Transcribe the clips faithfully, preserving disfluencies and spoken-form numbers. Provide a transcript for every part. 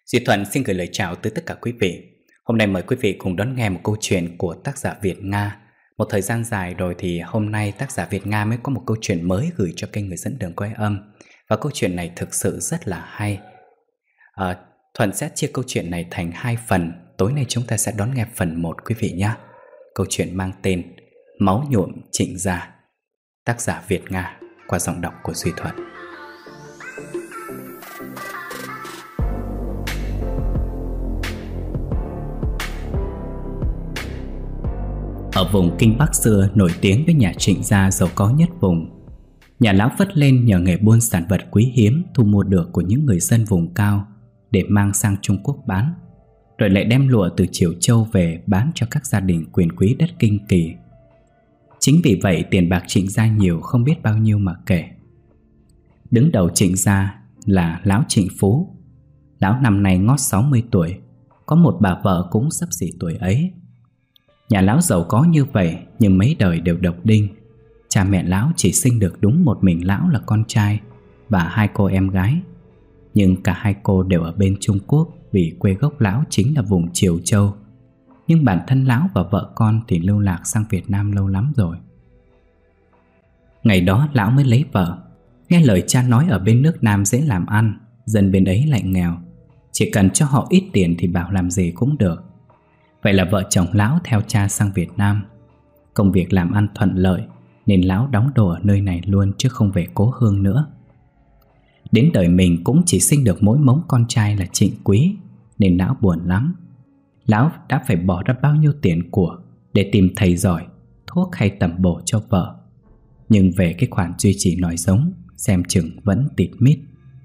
Duy Thuận xin gửi lời chào tới tất cả quý vị. Hôm nay mời quý vị cùng đón nghe một câu chuyện của tác giả Việt Nga. Một thời gian dài rồi thì hôm nay tác giả Việt Nga mới có một câu chuyện mới gửi cho kênh Người Dẫn Đường Quay Âm. Và câu chuyện này thực sự rất là hay. à, Thuận sẽ chia câu chuyện này thành hai phần. Tối nay chúng ta sẽ đón nghe phần một quý vị nhé. Câu chuyện mang tên Máu nhuộm Trịnh Gia, tác giả Việt Nga, qua giọng đọc của Duy Thuận. Ở vùng Kinh Bắc xưa nổi tiếng với nhà Trịnh Gia giàu có nhất vùng. Nhà lão phất lên nhờ nghề buôn sản vật quý hiếm thu mua được của những người dân vùng cao để mang sang Trung Quốc bán, rồi lại đem lụa từ Triều Châu về bán cho các gia đình quyền quý đất Kinh Kỳ. Chính vì vậy tiền bạc Trịnh Gia nhiều không biết bao nhiêu mà kể. Đứng đầu Trịnh Gia là lão Trịnh Phú. Lão năm nay ngót sáu mươi tuổi, có một bà vợ cũng xấp xỉ tuổi ấy. Nhà lão giàu có như vậy nhưng mấy đời đều độc đinh. Cha mẹ lão chỉ sinh được đúng một mình lão là con trai và hai cô em gái. Nhưng cả hai cô đều ở bên Trung Quốc, vì quê gốc lão chính là vùng Triều Châu. Nhưng bản thân lão và vợ con thì lưu lạc sang Việt Nam lâu lắm rồi. Ngày đó lão mới lấy vợ. Nghe lời cha nói ở bên nước Nam dễ làm ăn, dân bên ấy lại nghèo, chỉ cần cho họ ít tiền thì bảo làm gì cũng được. Vậy là vợ chồng lão theo cha sang Việt Nam. Công việc làm ăn thuận lợi nên lão đóng đô ở nơi này luôn, chứ không về cố hương nữa. Đến đời mình cũng chỉ sinh được mỗi mống con trai là Trịnh Quý, nên lão buồn lắm. Lão đã phải bỏ ra bao nhiêu tiền của để tìm thầy giỏi, thuốc hay tẩm bổ cho vợ. Nhưng về cái khoản duy trì nòi giống, xem chừng vẫn tịt mít.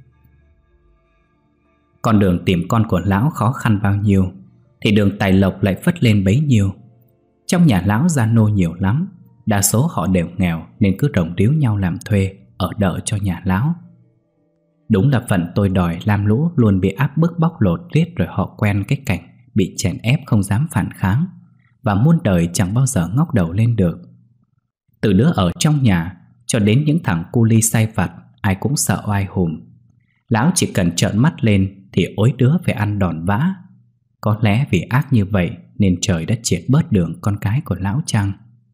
Con đường tìm con của lão khó khăn bao nhiêu thì đường tài lộc lại phất lên bấy nhiêu. Trong nhà lão gia nô nhiều lắm, đa số họ đều nghèo nên cứ rồng ríu nhau làm thuê, ở đợ cho nhà lão. Đúng là phận tôi đòi lam lũ luôn bị áp bức bóc lột riết, rồi họ quen cái cảnh bị chèn ép không dám phản kháng, và muôn đời chẳng bao giờ ngóc đầu lên được. Từ đứa ở trong nhà cho đến những thằng cu li sai vặt, ai cũng sợ oai hùm. Lão chỉ cần trợn mắt lên thì ối đứa phải ăn đòn vã. Có lẽ vì ác như vậy nên trời đã triệt bớt đường con cái của lão chăng?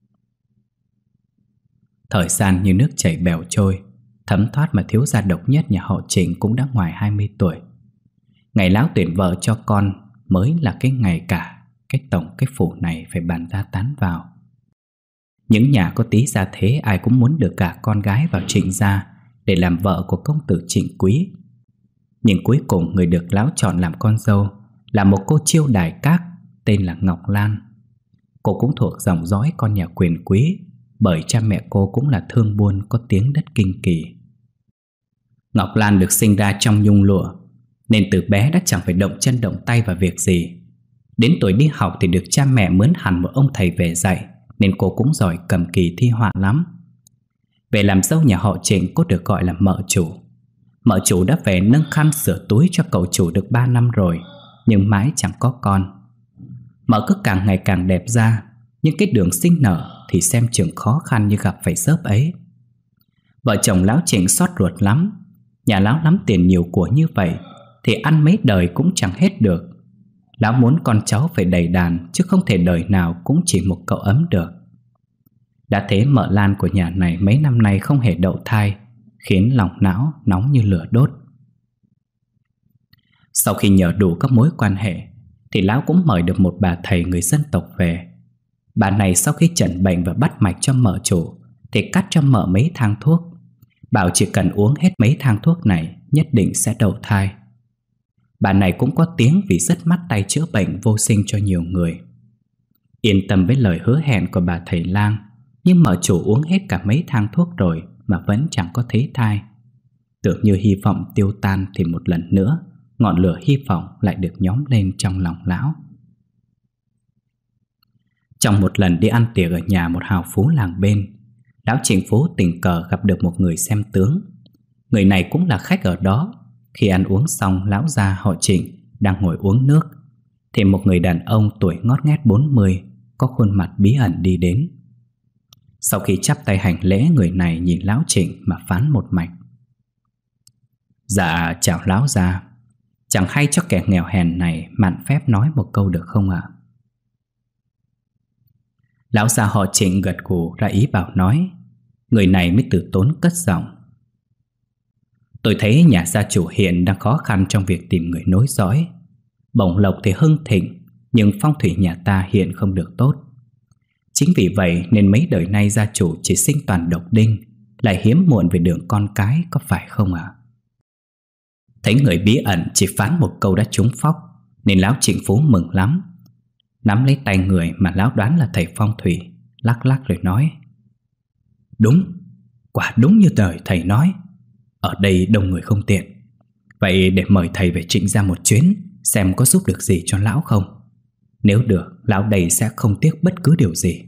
Thời gian như nước chảy bèo trôi, thấm thoát mà thiếu gia độc nhất nhà họ Trịnh cũng đã ngoài hai mươi tuổi. Ngày lão tuyển vợ cho con mới là cái ngày cả cái tổng cái phủ này phải bàn ra tán vào. Những nhà có tí gia thế ai cũng muốn được cả con gái vào Trịnh gia để làm vợ của công tử Trịnh Quý. Nhưng cuối cùng người được lão chọn làm con dâu là một cô chiêu đài các tên là Ngọc Lan. Cô cũng thuộc dòng dõi con nhà quyền quý, bởi cha mẹ cô cũng là thương buôn có tiếng đất Kinh Kỳ. Ngọc Lan được sinh ra trong nhung lụa, nên từ bé đã chẳng phải động chân động tay vào việc gì. Đến tuổi đi học thì được cha mẹ mướn hẳn một ông thầy về dạy, nên cô cũng giỏi cầm kỳ thi họa lắm. Về làm dâu nhà họ Trịnh, cô được gọi là mợ chủ. Mợ chủ đã về nâng khăn sửa túi cho cậu chủ được ba năm rồi, nhưng mãi chẳng có con. Mợ cứ càng ngày càng đẹp ra, nhưng cái đường sinh nở thì xem chừng khó khăn như gặp phải xớp ấy. Vợ chồng lão Trịnh xót ruột lắm. Nhà lão lắm tiền nhiều của như vậy thì ăn mấy đời cũng chẳng hết được. Lão muốn con cháu phải đầy đàn, chứ không thể đời nào cũng chỉ một cậu ấm được. Đã thế mợ Lan của nhà này mấy năm nay không hề đậu thai, khiến lòng não nóng như lửa đốt. Sau khi nhờ đủ các mối quan hệ thì lão cũng mời được một bà thầy người dân tộc về. Bà này sau khi chẩn bệnh và bắt mạch cho mợ chủ thì cắt cho mợ mấy thang thuốc, bảo chỉ cần uống hết mấy thang thuốc này nhất định sẽ đậu thai. Bà này cũng có tiếng vì rất mắt tay chữa bệnh vô sinh cho nhiều người. Yên tâm với lời hứa hẹn của bà thầy lang, nhưng mợ chủ uống hết cả mấy thang thuốc rồi mà vẫn chẳng có thấy thai. Tưởng như hy vọng tiêu tan thì một lần nữa ngọn lửa hy vọng lại được nhóm lên trong lòng lão. Trong một lần đi ăn tiệc ở nhà một hào phú làng bên, lão Trịnh Phú tình cờ gặp được một người xem tướng. Người này cũng là khách ở đó. Khi ăn uống xong, lão gia họ Trịnh đang ngồi uống nước thì một người đàn ông tuổi ngót nghét bốn mươi, có khuôn mặt bí ẩn đi đến. Sau khi chắp tay hành lễ, người này nhìn lão Trịnh mà phán một mạch: "Dạ chào lão gia, Chẳng hay cho kẻ nghèo hèn này mạn phép nói một câu được không ạ? Lão già họ Trịnh gật gù ra ý bảo nói. Người này mới từ tốn cất giọng. Tôi thấy nhà gia chủ hiện đang khó khăn trong việc tìm người nối dõi. Bổng lộc thì hưng thịnh, nhưng phong thủy nhà ta hiện không được tốt. Chính vì vậy nên mấy đời nay gia chủ chỉ sinh toàn độc đinh, lại hiếm muộn về đường con cái, có phải không ạ? À? Thấy người bí ẩn chỉ phán một câu đã trúng phóc, nên lão Trịnh Phú mừng lắm. Nắm lấy tay người mà lão đoán là thầy phong thủy, lắc lắc rồi nói. Đúng, quả đúng như lời thầy nói. Ở đây đông người không tiện. Vậy để mời thầy về Trịnh gia một chuyến, xem có giúp được gì cho lão không. Nếu được, lão đây sẽ không tiếc bất cứ điều gì.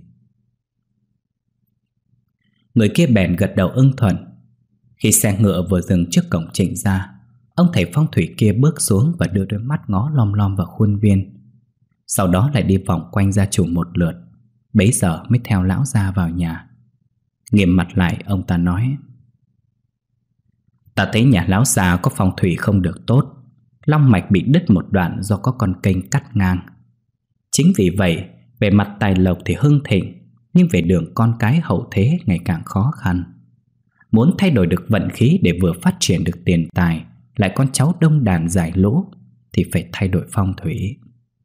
Người kia bèn gật đầu ưng thuận. Khi xe ngựa vừa dừng trước cổng Trịnh gia, ông thầy phong thủy kia bước xuống và đưa đôi mắt ngó lom lom vào khuôn viên. Sau đó lại đi vòng quanh gia chủ một lượt, bấy giờ mới theo lão gia vào nhà. Nghiêm mặt lại, ông ta nói. Ta thấy nhà lão già có phong thủy không được tốt. Long mạch bị đứt một đoạn do có con kênh cắt ngang. Chính vì vậy, về mặt tài lộc thì hưng thịnh, nhưng về đường con cái hậu thế ngày càng khó khăn. Muốn thay đổi được vận khí để vừa phát triển được tiền tài, lại con cháu đông đàn giải lũ, thì phải thay đổi phong thủy.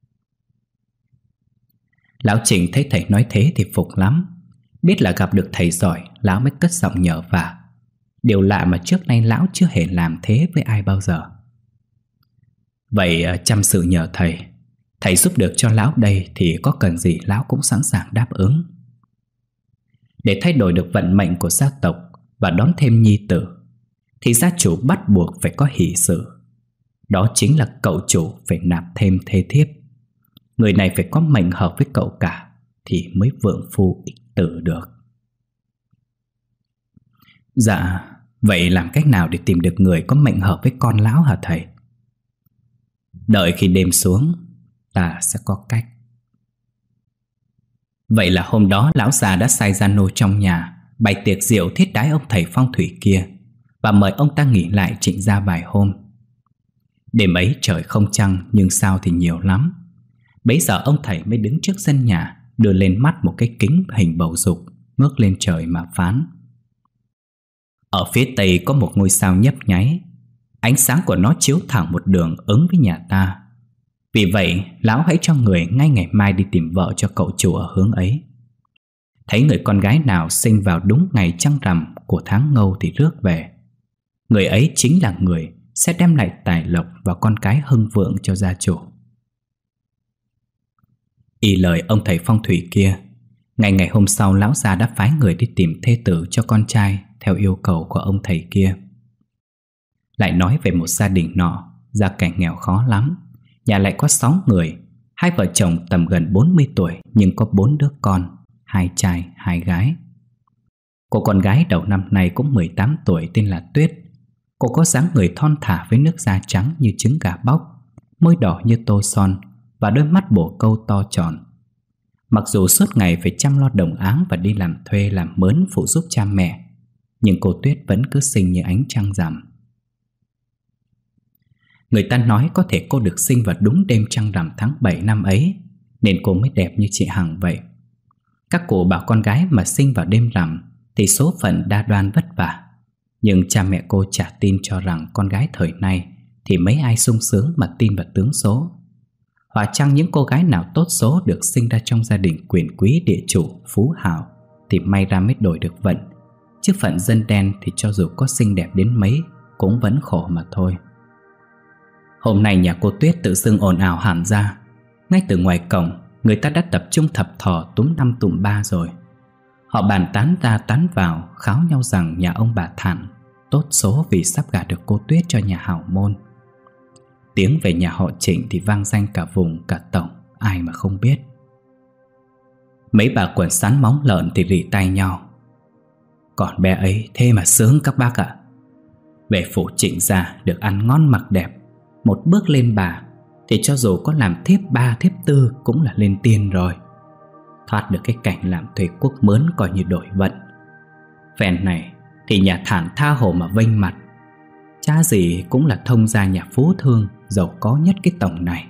Lão Trịnh thấy thầy nói thế thì phục lắm. Biết là gặp được thầy giỏi, lão mới cất giọng nhờ vả. Điều lạ mà trước nay lão chưa hề làm thế với ai bao giờ. Vậy chăm sự nhờ thầy. Thầy giúp được cho lão đây thì có cần gì lão cũng sẵn sàng đáp ứng. Để thay đổi được vận mệnh của gia tộc và đón thêm nhi tử, thì gia chủ bắt buộc phải có hỷ sự. Đó chính là cậu chủ phải nạp thêm thê thiếp. Người này phải có mệnh hợp với cậu cả, thì mới vượng phu ích tử được. Dạ, vậy làm cách nào để tìm được người có mệnh hợp với con lão hả thầy? Đợi khi đêm xuống, ta sẽ có cách. Vậy là hôm đó lão già đã sai gia nô trong nhà bày tiệc rượu thiết đái ông thầy phong thủy kia, và mời ông ta nghỉ lại Trịnh gia vài hôm. Đêm ấy trời không trăng, nhưng sao thì nhiều lắm. Bấy giờ ông thầy mới đứng trước sân nhà, đưa lên mắt một cái kính hình bầu dục, ngước lên trời mà phán. Ở phía tây có một ngôi sao nhấp nháy. Ánh sáng của nó chiếu thẳng một đường ứng với nhà ta. Vì vậy lão hãy cho người ngay ngày mai đi tìm vợ cho cậu chủ ở hướng ấy. Thấy người con gái nào sinh vào đúng ngày trăng rằm của tháng Ngâu thì rước về. Người ấy chính là người sẽ đem lại tài lộc và con cái hưng vượng cho gia chủ. Y lời ông thầy phong thủy kia, ngày ngày hôm sau lão già đã phái người đi tìm thê tử cho con trai theo yêu cầu của ông thầy kia. Lại nói về một gia đình nọ, gia cảnh nghèo khó lắm. Nhà lại có sáu người, hai vợ chồng tầm gần bốn mươi tuổi, nhưng có bốn đứa con, hai trai, hai gái. Cô con gái đầu năm nay cũng mười tám tuổi tên là Tuyết. Cô có dáng người thon thả với nước da trắng như trứng gà bóc, môi đỏ như tô son và đôi mắt bổ câu to tròn. Mặc dù suốt ngày phải chăm lo đồng áng và đi làm thuê làm mướn phụ giúp cha mẹ, nhưng cô Tuyết vẫn cứ xinh như ánh trăng rằm. Người ta nói có thể cô được sinh vào đúng đêm trăng rằm tháng bảy năm ấy, nên cô mới đẹp như chị Hằng vậy. Các cụ bảo con gái mà sinh vào đêm rằm thì số phận đa đoan vất vả. Nhưng cha mẹ cô chả tin cho rằng con gái thời nay thì mấy ai sung sướng mà tin vào tướng số. Hoặc chăng những cô gái nào tốt số được sinh ra trong gia đình quyền quý địa chủ phú hào thì may ra mới đổi được vận, chứ phận dân đen thì cho dù có xinh đẹp đến mấy cũng vẫn khổ mà thôi. Hôm nay nhà cô Tuyết tự xưng ồn ào hẳn ra. Ngay từ ngoài cổng, người ta đã tập trung thập thò túm năm tụm ba rồi. Họ bàn tán ra tán vào, kháo nhau rằng nhà ông bà Thản tốt số vì sắp gả được cô Tuyết cho nhà hảo môn. Tiếng về nhà họ Trịnh thì vang danh cả vùng cả tổng, ai mà không biết. Mấy bà quần sắn móng lợn thì rỉ tai nhau. Còn bé ấy thế mà sướng các bác ạ. Về phủ Trịnh gia được ăn ngon mặc đẹp, một bước lên bà thì cho dù có làm thiếp ba thiếp tư cũng là lên tiên rồi. Thoát được cái cảnh làm thuê quốc mướn coi như đổi vận. Phen này thì nhà Thản tha hồ mà vênh mặt. Cha dì cũng là thông gia nhà phú thương giàu có nhất cái tổng này.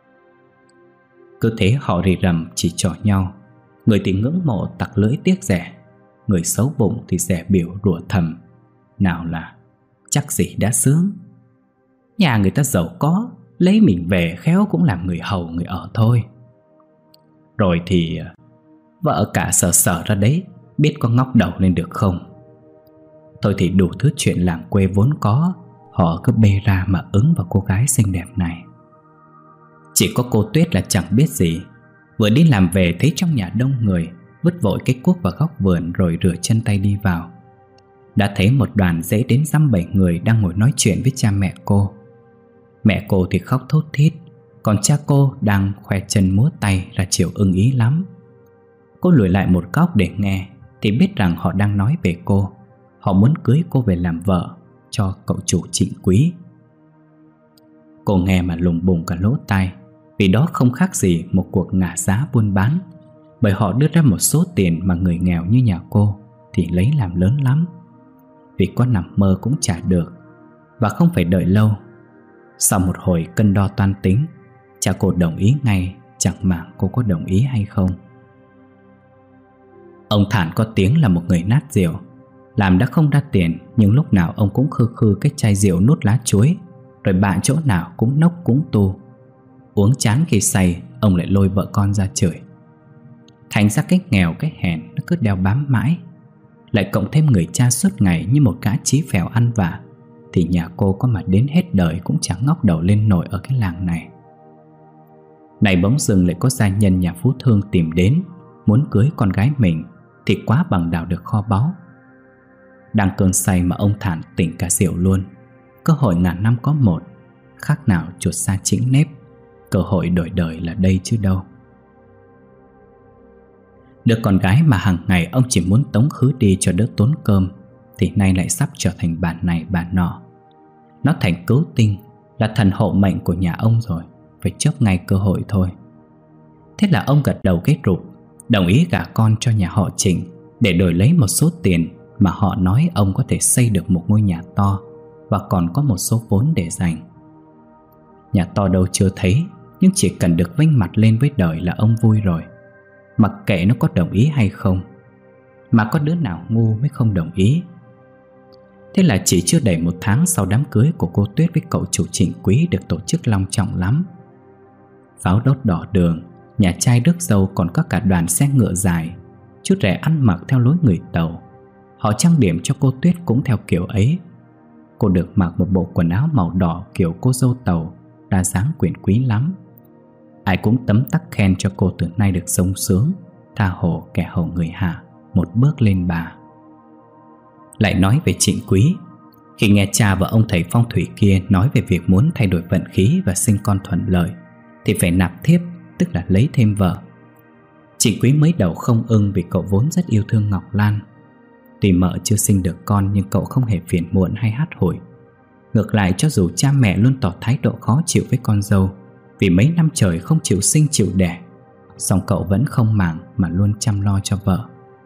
Cứ thế họ rì rầm chỉ trỏ nhau. Người thì ngưỡng mộ tặc lưỡi tiếc rẻ, người xấu bụng thì rẻ biểu rủa thầm. Nào là chắc gì đã sướng. Nhà người ta giàu có, lấy mình về khéo cũng làm người hầu người ở thôi. Rồi thì vợ cả sờ sờ ra đấy, biết có ngóc đầu lên được không. Thôi thì đủ thứ chuyện làng quê vốn có, họ cứ bê ra mà ứng vào cô gái xinh đẹp này. Chỉ có cô Tuyết là chẳng biết gì. Vừa đi làm về thấy trong nhà đông người, vứt vội cái cuốc vào góc vườn rồi rửa chân tay đi vào. Đã thấy một đoàn dễ đến dăm bảy người đang ngồi nói chuyện với cha mẹ cô. Mẹ cô thì khóc thút thít, còn cha cô đang khoe chân múa tay ra chiều ưng ý lắm. Cô lùi lại một góc để nghe thì biết rằng họ đang nói về cô. Họ muốn cưới cô về làm vợ cho cậu chủ Trịnh Quý. Cô nghe mà lùng bùng cả lỗ tai, vì đó không khác gì một cuộc ngả giá buôn bán. Bởi họ đưa ra một số tiền mà người nghèo như nhà cô thì lấy làm lớn lắm. Vì có nằm mơ cũng trả được. Và không phải đợi lâu. Sau một hồi cân đo toan tính, cha cô đồng ý ngay, chẳng màng cô có đồng ý hay không. Ông Thản có tiếng là một người nát rượu. Làm đã không ra tiền, nhưng lúc nào ông cũng khư khư cái chai rượu nút lá chuối, rồi bạn chỗ nào cũng nốc cũng tu. Uống chán khi say, ông lại lôi vợ con ra chửi. Thành ra cái nghèo cái hèn nó cứ đeo bám mãi. Lại cộng thêm người cha suốt ngày như một gã chí phèo ăn vạ, thì nhà cô có mà đến hết đời cũng chẳng ngóc đầu lên nổi ở cái làng này. Này bỗng dưng lại có gia nhân nhà phú thương tìm đến, muốn cưới con gái mình, thì quá bằng đào được kho báu. Đang cơn say mà ông Thản tỉnh cả rượu luôn. Cơ hội ngàn năm có một, khác nào chuột xa chính nếp. Cơ hội đổi đời là đây chứ đâu. Đứa con gái mà hàng ngày ông chỉ muốn tống khứ đi cho đỡ tốn cơm, thì nay lại sắp trở thành bản này bản nọ. Nó thành cứu tinh, là thần hộ mệnh của nhà ông rồi, phải chớp ngay cơ hội thôi. Thế là ông gật đầu kết rụp, đồng ý gả con cho nhà họ Trịnh, để đổi lấy một số tiền mà họ nói ông có thể xây được một ngôi nhà to, và còn có một số vốn để dành. Nhà to đâu chưa thấy, nhưng chỉ cần được vênh mặt lên với đời là ông vui rồi. Mặc kệ nó có đồng ý hay không, mà có đứa nào ngu mới không đồng ý. Thế là chỉ chưa đầy một tháng sau đám cưới của cô Tuyết với cậu chủ Trịnh Quý được tổ chức long trọng lắm. Pháo đốt đỏ đường, nhà trai rước dâu, còn có cả đoàn xe ngựa dài. Chút rẻ ăn mặc theo lối người Tàu. Họ trang điểm cho cô Tuyết cũng theo kiểu ấy. Cô được mặc một bộ quần áo màu đỏ kiểu cô dâu Tàu, đa dáng quyền quý lắm. Ai cũng tấm tắc khen cho cô từ nay được sống sướng, tha hồ kẻ hầu người hạ, một bước lên bà. Lại nói về Trịnh Quý. Khi nghe cha và ông thầy phong thủy kia nói về việc muốn thay đổi vận khí và sinh con thuận lợi, thì phải nạp thiếp, tức là lấy thêm vợ. Trịnh Quý mới đầu không ưng, vì cậu vốn rất yêu thương Ngọc Lan. Tuy mợ chưa sinh được con, nhưng cậu không hề phiền muộn hay hắt hủi. Ngược lại, cho dù cha mẹ luôn tỏ thái độ khó chịu với con dâu vì mấy năm trời không chịu sinh chịu đẻ, song cậu vẫn không màng mà luôn chăm lo cho vợ.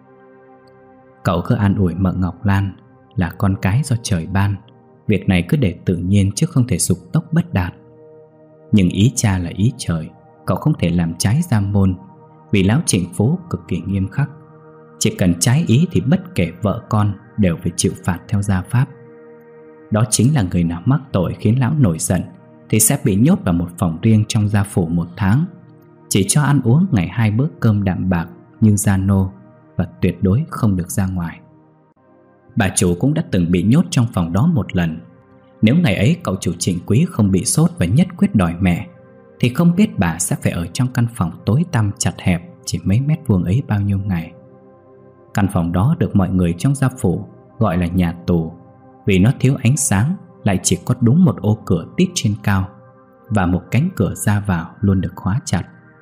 Cậu cứ an ủi mợ Ngọc Lan là con cái do trời ban, việc này cứ để tự nhiên chứ không thể dục tốc bất đạt. Nhưng ý cha là ý trời, cậu không thể làm trái gia môn, vì lão Trịnh Phú cực kỳ nghiêm khắc. Chỉ cần trái ý thì bất kể vợ con đều phải chịu phạt theo gia pháp. Đó chính là người nào mắc tội khiến lão nổi giận thì sẽ bị nhốt vào một phòng riêng trong gia phủ một tháng, chỉ cho ăn uống ngày hai bữa cơm đạm bạc như gia nô, và tuyệt đối không được ra ngoài. Bà chủ cũng đã từng bị nhốt trong phòng đó một lần. Nếu ngày ấy cậu chủ Trịnh Quý không bị sốt và nhất quyết đòi mẹ, thì không biết bà sẽ phải ở trong căn phòng tối tăm chặt hẹp chỉ mấy mét vuông ấy bao nhiêu ngày. Căn phòng đó được mọi người trong gia phủ gọi là nhà tù, vì nó thiếu ánh sáng, lại chỉ có đúng một ô cửa tít trên cao, và một cánh cửa ra vào luôn được khóa chặt.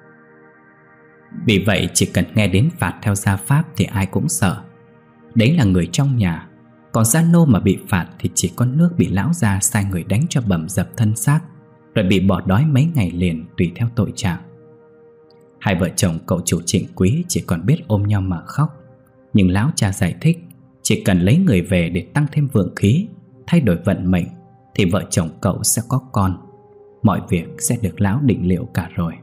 Vì vậy chỉ cần nghe đến phạt theo gia pháp thì ai cũng sợ. Đấy là người trong nhà. Còn gia nô mà bị phạt thì chỉ có nước bị lão gia sai người đánh cho bầm dập thân xác, rồi bị bỏ đói mấy ngày liền tùy theo tội trạng. Hai vợ chồng cậu chủ Trịnh Quý chỉ còn biết ôm nhau mà khóc. Nhưng lão cha giải thích chỉ cần lấy người về để tăng thêm vượng khí, thay đổi vận mệnh, thì vợ chồng cậu sẽ có con. Mọi việc sẽ được lão định liệu cả rồi.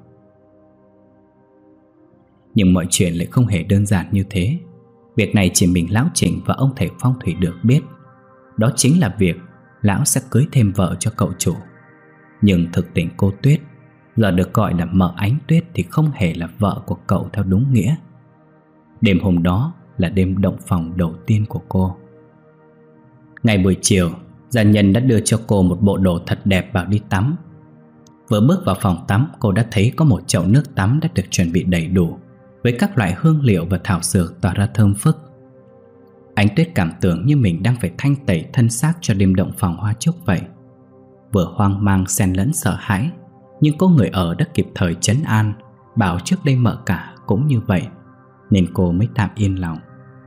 Nhưng mọi chuyện lại không hề đơn giản như thế. Việc này chỉ mình lão Trịnh và ông thầy phong thủy được biết. Đó chính là việc lão sẽ cưới thêm vợ cho cậu chủ. Nhưng thực tình cô Tuyết, giờ được gọi là mợ Ánh Tuyết, thì không hề là vợ của cậu theo đúng nghĩa. Đêm hôm đó là đêm động phòng đầu tiên của cô. Ngày buổi chiều, gia nhân đã đưa cho cô một bộ đồ thật đẹp bảo đi tắm. Vừa bước vào phòng tắm, cô đã thấy có một chậu nước tắm đã được chuẩn bị đầy đủ, với các loại hương liệu và thảo dược tỏa ra thơm phức. Ánh Tuyết cảm tưởng như mình đang phải thanh tẩy thân xác cho đêm động phòng hoa chúc vậy. Vừa hoang mang xen lẫn sợ hãi, nhưng có người ở đã kịp thời trấn an, bảo trước đây mợ cả cũng như vậy, nên cô mới tạm yên lòng.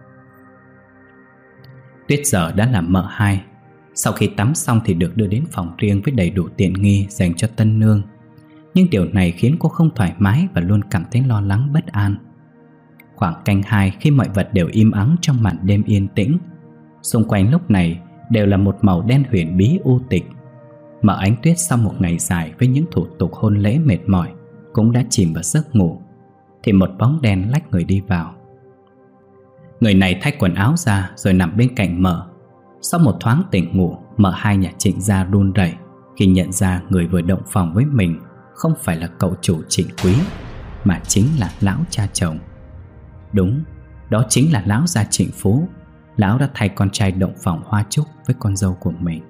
Tuyết giờ đã là mợ hai. Sau khi tắm xong thì được đưa đến phòng riêng với đầy đủ tiện nghi dành cho tân nương. Nhưng điều này khiến cô không thoải mái và luôn cảm thấy lo lắng bất an. Khoảng canh hai, khi mọi vật đều im ắng trong màn đêm yên tĩnh, xung quanh lúc này đều là một màu đen huyền bí u tịch. Mợ Ánh Tuyết sau một ngày dài với những thủ tục hôn lễ mệt mỏi cũng đã chìm vào giấc ngủ, thì một bóng đen lách người đi vào. Người này thay quần áo ra rồi nằm bên cạnh mợ. Sau một thoáng tỉnh ngủ, mợ hai nhà Trịnh gia run rẩy khi nhận ra người vừa động phòng với mình không phải là cậu chủ Trịnh Quý, mà chính là lão cha chồng. Đúng, đó chính là lão gia Trịnh Phú. Lão đã thay con trai động phòng hoa chúc với con dâu của mình.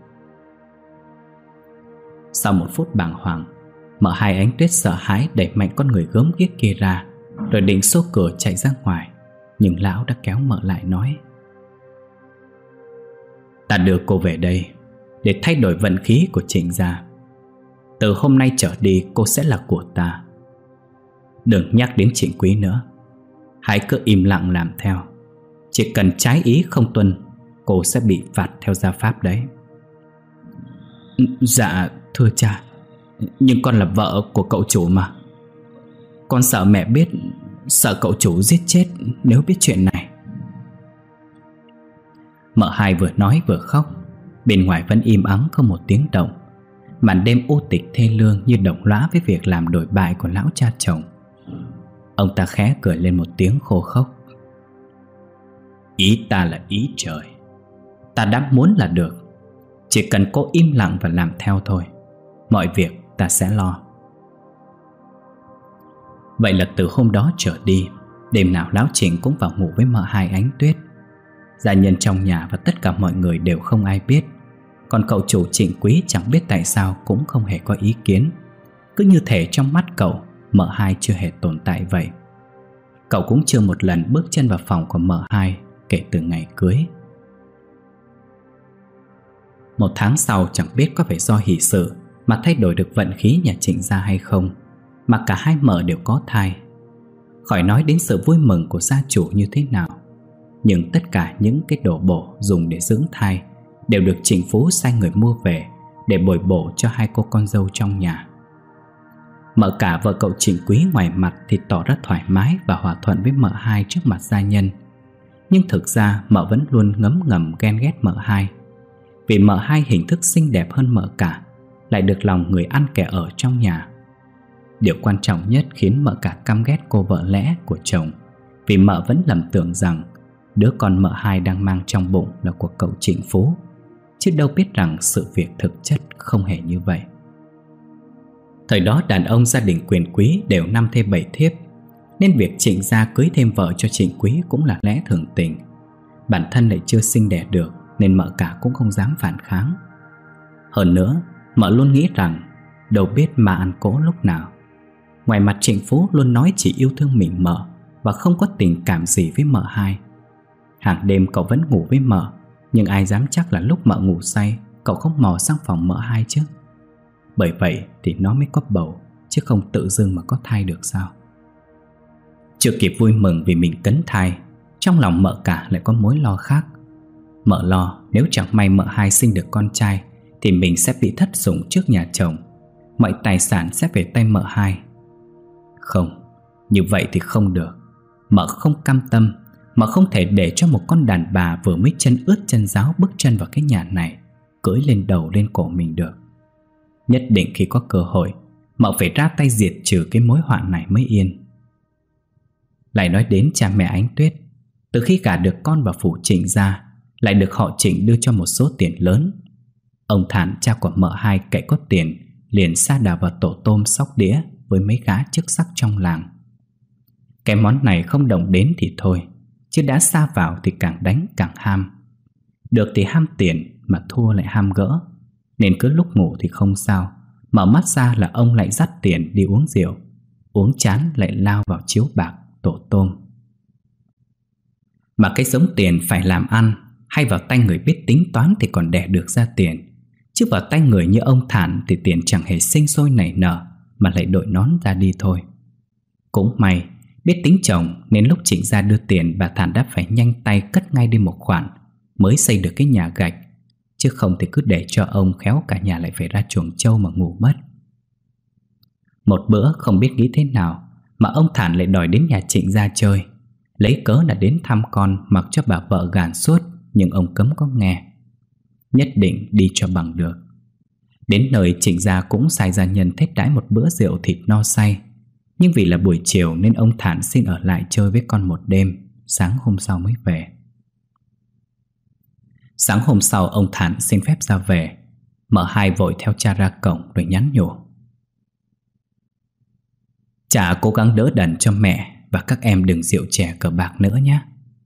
Sau một phút bàng hoàng, mợ hai Ánh Tuyết sợ hãi đẩy mạnh con người gớm ghiếc kia ra, rồi định xô cửa chạy ra ngoài. Nhưng lão đã kéo mợ lại nói: "Ta đưa cô về đây để thay đổi vận khí của Trịnh gia. Từ hôm nay trở đi cô sẽ là của ta. Đừng nhắc đến Trịnh Quý nữa. Hãy cứ im lặng làm theo. Chỉ cần trái ý không tuân, cô sẽ bị phạt theo gia pháp đấy." "Dạ thưa cha, nhưng con là vợ của cậu chủ mà. Con sợ mẹ biết, sợ cậu chủ giết chết nếu biết chuyện này." Mợ hai vừa nói vừa khóc. Bên ngoài vẫn im ắng không một tiếng động. Màn đêm u tịch thê lương như đồng lõa với việc làm đổi bại của lão cha chồng. Ông ta khẽ cười lên một tiếng khô khốc: "Ý ta là ý trời. Ta đã muốn là được. Chỉ cần cô im lặng và làm theo thôi. Mọi việc ta sẽ lo." Vậy là từ hôm đó trở đi, đêm nào lão Trịnh cũng vào ngủ với mợ hai Ánh Tuyết. Gia nhân trong nhà và tất cả mọi người đều không ai biết. Còn cậu chủ Trịnh Quý chẳng biết tại sao cũng không hề có ý kiến. Cứ như thể trong mắt cậu, mợ hai chưa hề tồn tại vậy. Cậu cũng chưa một lần bước chân vào phòng của mợ hai kể từ ngày cưới. Một tháng sau, chẳng biết có phải do hỷ sự mà thay đổi được vận khí nhà Trịnh gia hay không, mà cả hai mợ đều có thai. Khỏi nói đến sự vui mừng của gia chủ như thế nào, nhưng tất cả những cái đồ bổ dùng để dưỡng thai đều được Trịnh Phú sai người mua về để bồi bổ cho hai cô con dâu trong nhà. Mợ cả vợ cậu Trịnh Quý ngoài mặt thì tỏ rất thoải mái và hòa thuận với mợ hai trước mặt gia nhân. Nhưng thực ra mợ vẫn luôn ngấm ngầm ghen ghét mợ hai, vì mợ hai hình thức xinh đẹp hơn mợ cả, lại được lòng người ăn kẻ ở trong nhà. Điều quan trọng nhất khiến mợ cả căm ghét cô vợ lẽ của chồng, vì mợ vẫn lầm tưởng rằng đứa con mợ hai đang mang trong bụng là của cậu Trịnh Phú, chứ đâu biết rằng sự việc thực chất không hề như vậy. Thời đó đàn ông gia đình quyền quý đều năm thê bảy thiếp, nên việc Trịnh gia cưới thêm vợ cho Trịnh Quý cũng là lẽ thường tình. Bản thân lại chưa sinh đẻ được, nên mợ cả cũng không dám phản kháng. Hơn nữa, mợ luôn nghĩ rằng đâu biết mà ăn cỗ lúc nào. Ngoài mặt Trịnh Phú luôn nói chỉ yêu thương mình mợ và không có tình cảm gì với mợ hai. Hàng đêm cậu vẫn ngủ với mợ, nhưng ai dám chắc là lúc mợ ngủ say cậu không mò sang phòng mợ hai chứ. Bởi vậy thì nó mới có bầu, chứ không tự dưng mà có thai được sao. Chưa kịp vui mừng vì mình cấn thai, trong lòng mợ cả lại có mối lo khác. Mợ lo nếu chẳng may mợ hai sinh được con trai thì mình sẽ bị thất sủng trước nhà chồng, mọi tài sản sẽ về tay mợ hai. Không, như vậy thì không được. Mợ không cam tâm, mợ không thể để cho một con đàn bà vừa mới chân ướt chân ráo bước chân vào cái nhà này. cưỡi lên đầu lên cổ mình được. Nhất định khi có cơ hội, Mợ phải ra tay diệt trừ cái mối họa này mới yên. Lại nói đến cha mẹ Ánh Tuyết, từ khi gả được con vào phủ Trịnh gia, lại được họ Trịnh đưa cho một số tiền lớn. Ông Thản, cha của Mợ Hai, cậy có tiền liền sa đà vào tổ tôm sóc đĩa với mấy gã chức sắc trong làng. Cái món này không động đến thì thôi, chứ đã sa vào thì càng đánh càng ham. Được thì ham tiền, mà thua lại ham gỡ. Nên cứ lúc ngủ thì không sao, mở mắt ra là ông lại dắt tiền đi uống rượu, uống chán lại lao vào chiếu bạc, tổ tôm. Mà cái giống tiền phải làm ăn hay vào tay người biết tính toán thì còn đẻ được ra tiền, chứ vào tay người như ông Thản thì tiền chẳng hề sinh sôi nảy nở, mà lại đội nón ra đi thôi. Cũng may biết tính chồng nên lúc Trịnh gia đưa tiền, bà Thản đã phải nhanh tay cất ngay đi một khoản mới xây được cái nhà gạch, chứ không thì cứ để cho ông khéo cả nhà lại phải ra chuồng trâu mà ngủ mất. Một bữa không biết nghĩ thế nào mà ông Thản lại đòi đến nhà Trịnh gia chơi, lấy cớ là đến thăm con, mặc cho bà vợ gàn suốt, nhưng ông cấm có nghe. Nhất định đi cho bằng được. Đến nơi Trịnh gia cũng sai gia nhân thết đãi một bữa rượu thịt no say, nhưng vì là buổi chiều nên ông Thản xin ở lại chơi với con một đêm, sáng hôm sau mới về. Sáng hôm sau ông Thản xin phép ra về. Mợ Hai vội theo cha ra cổng rồi nhắn nhủ: "Cha cố gắng đỡ đần cho mẹ, và các em đừng rượu chè cờ bạc nữa nhé."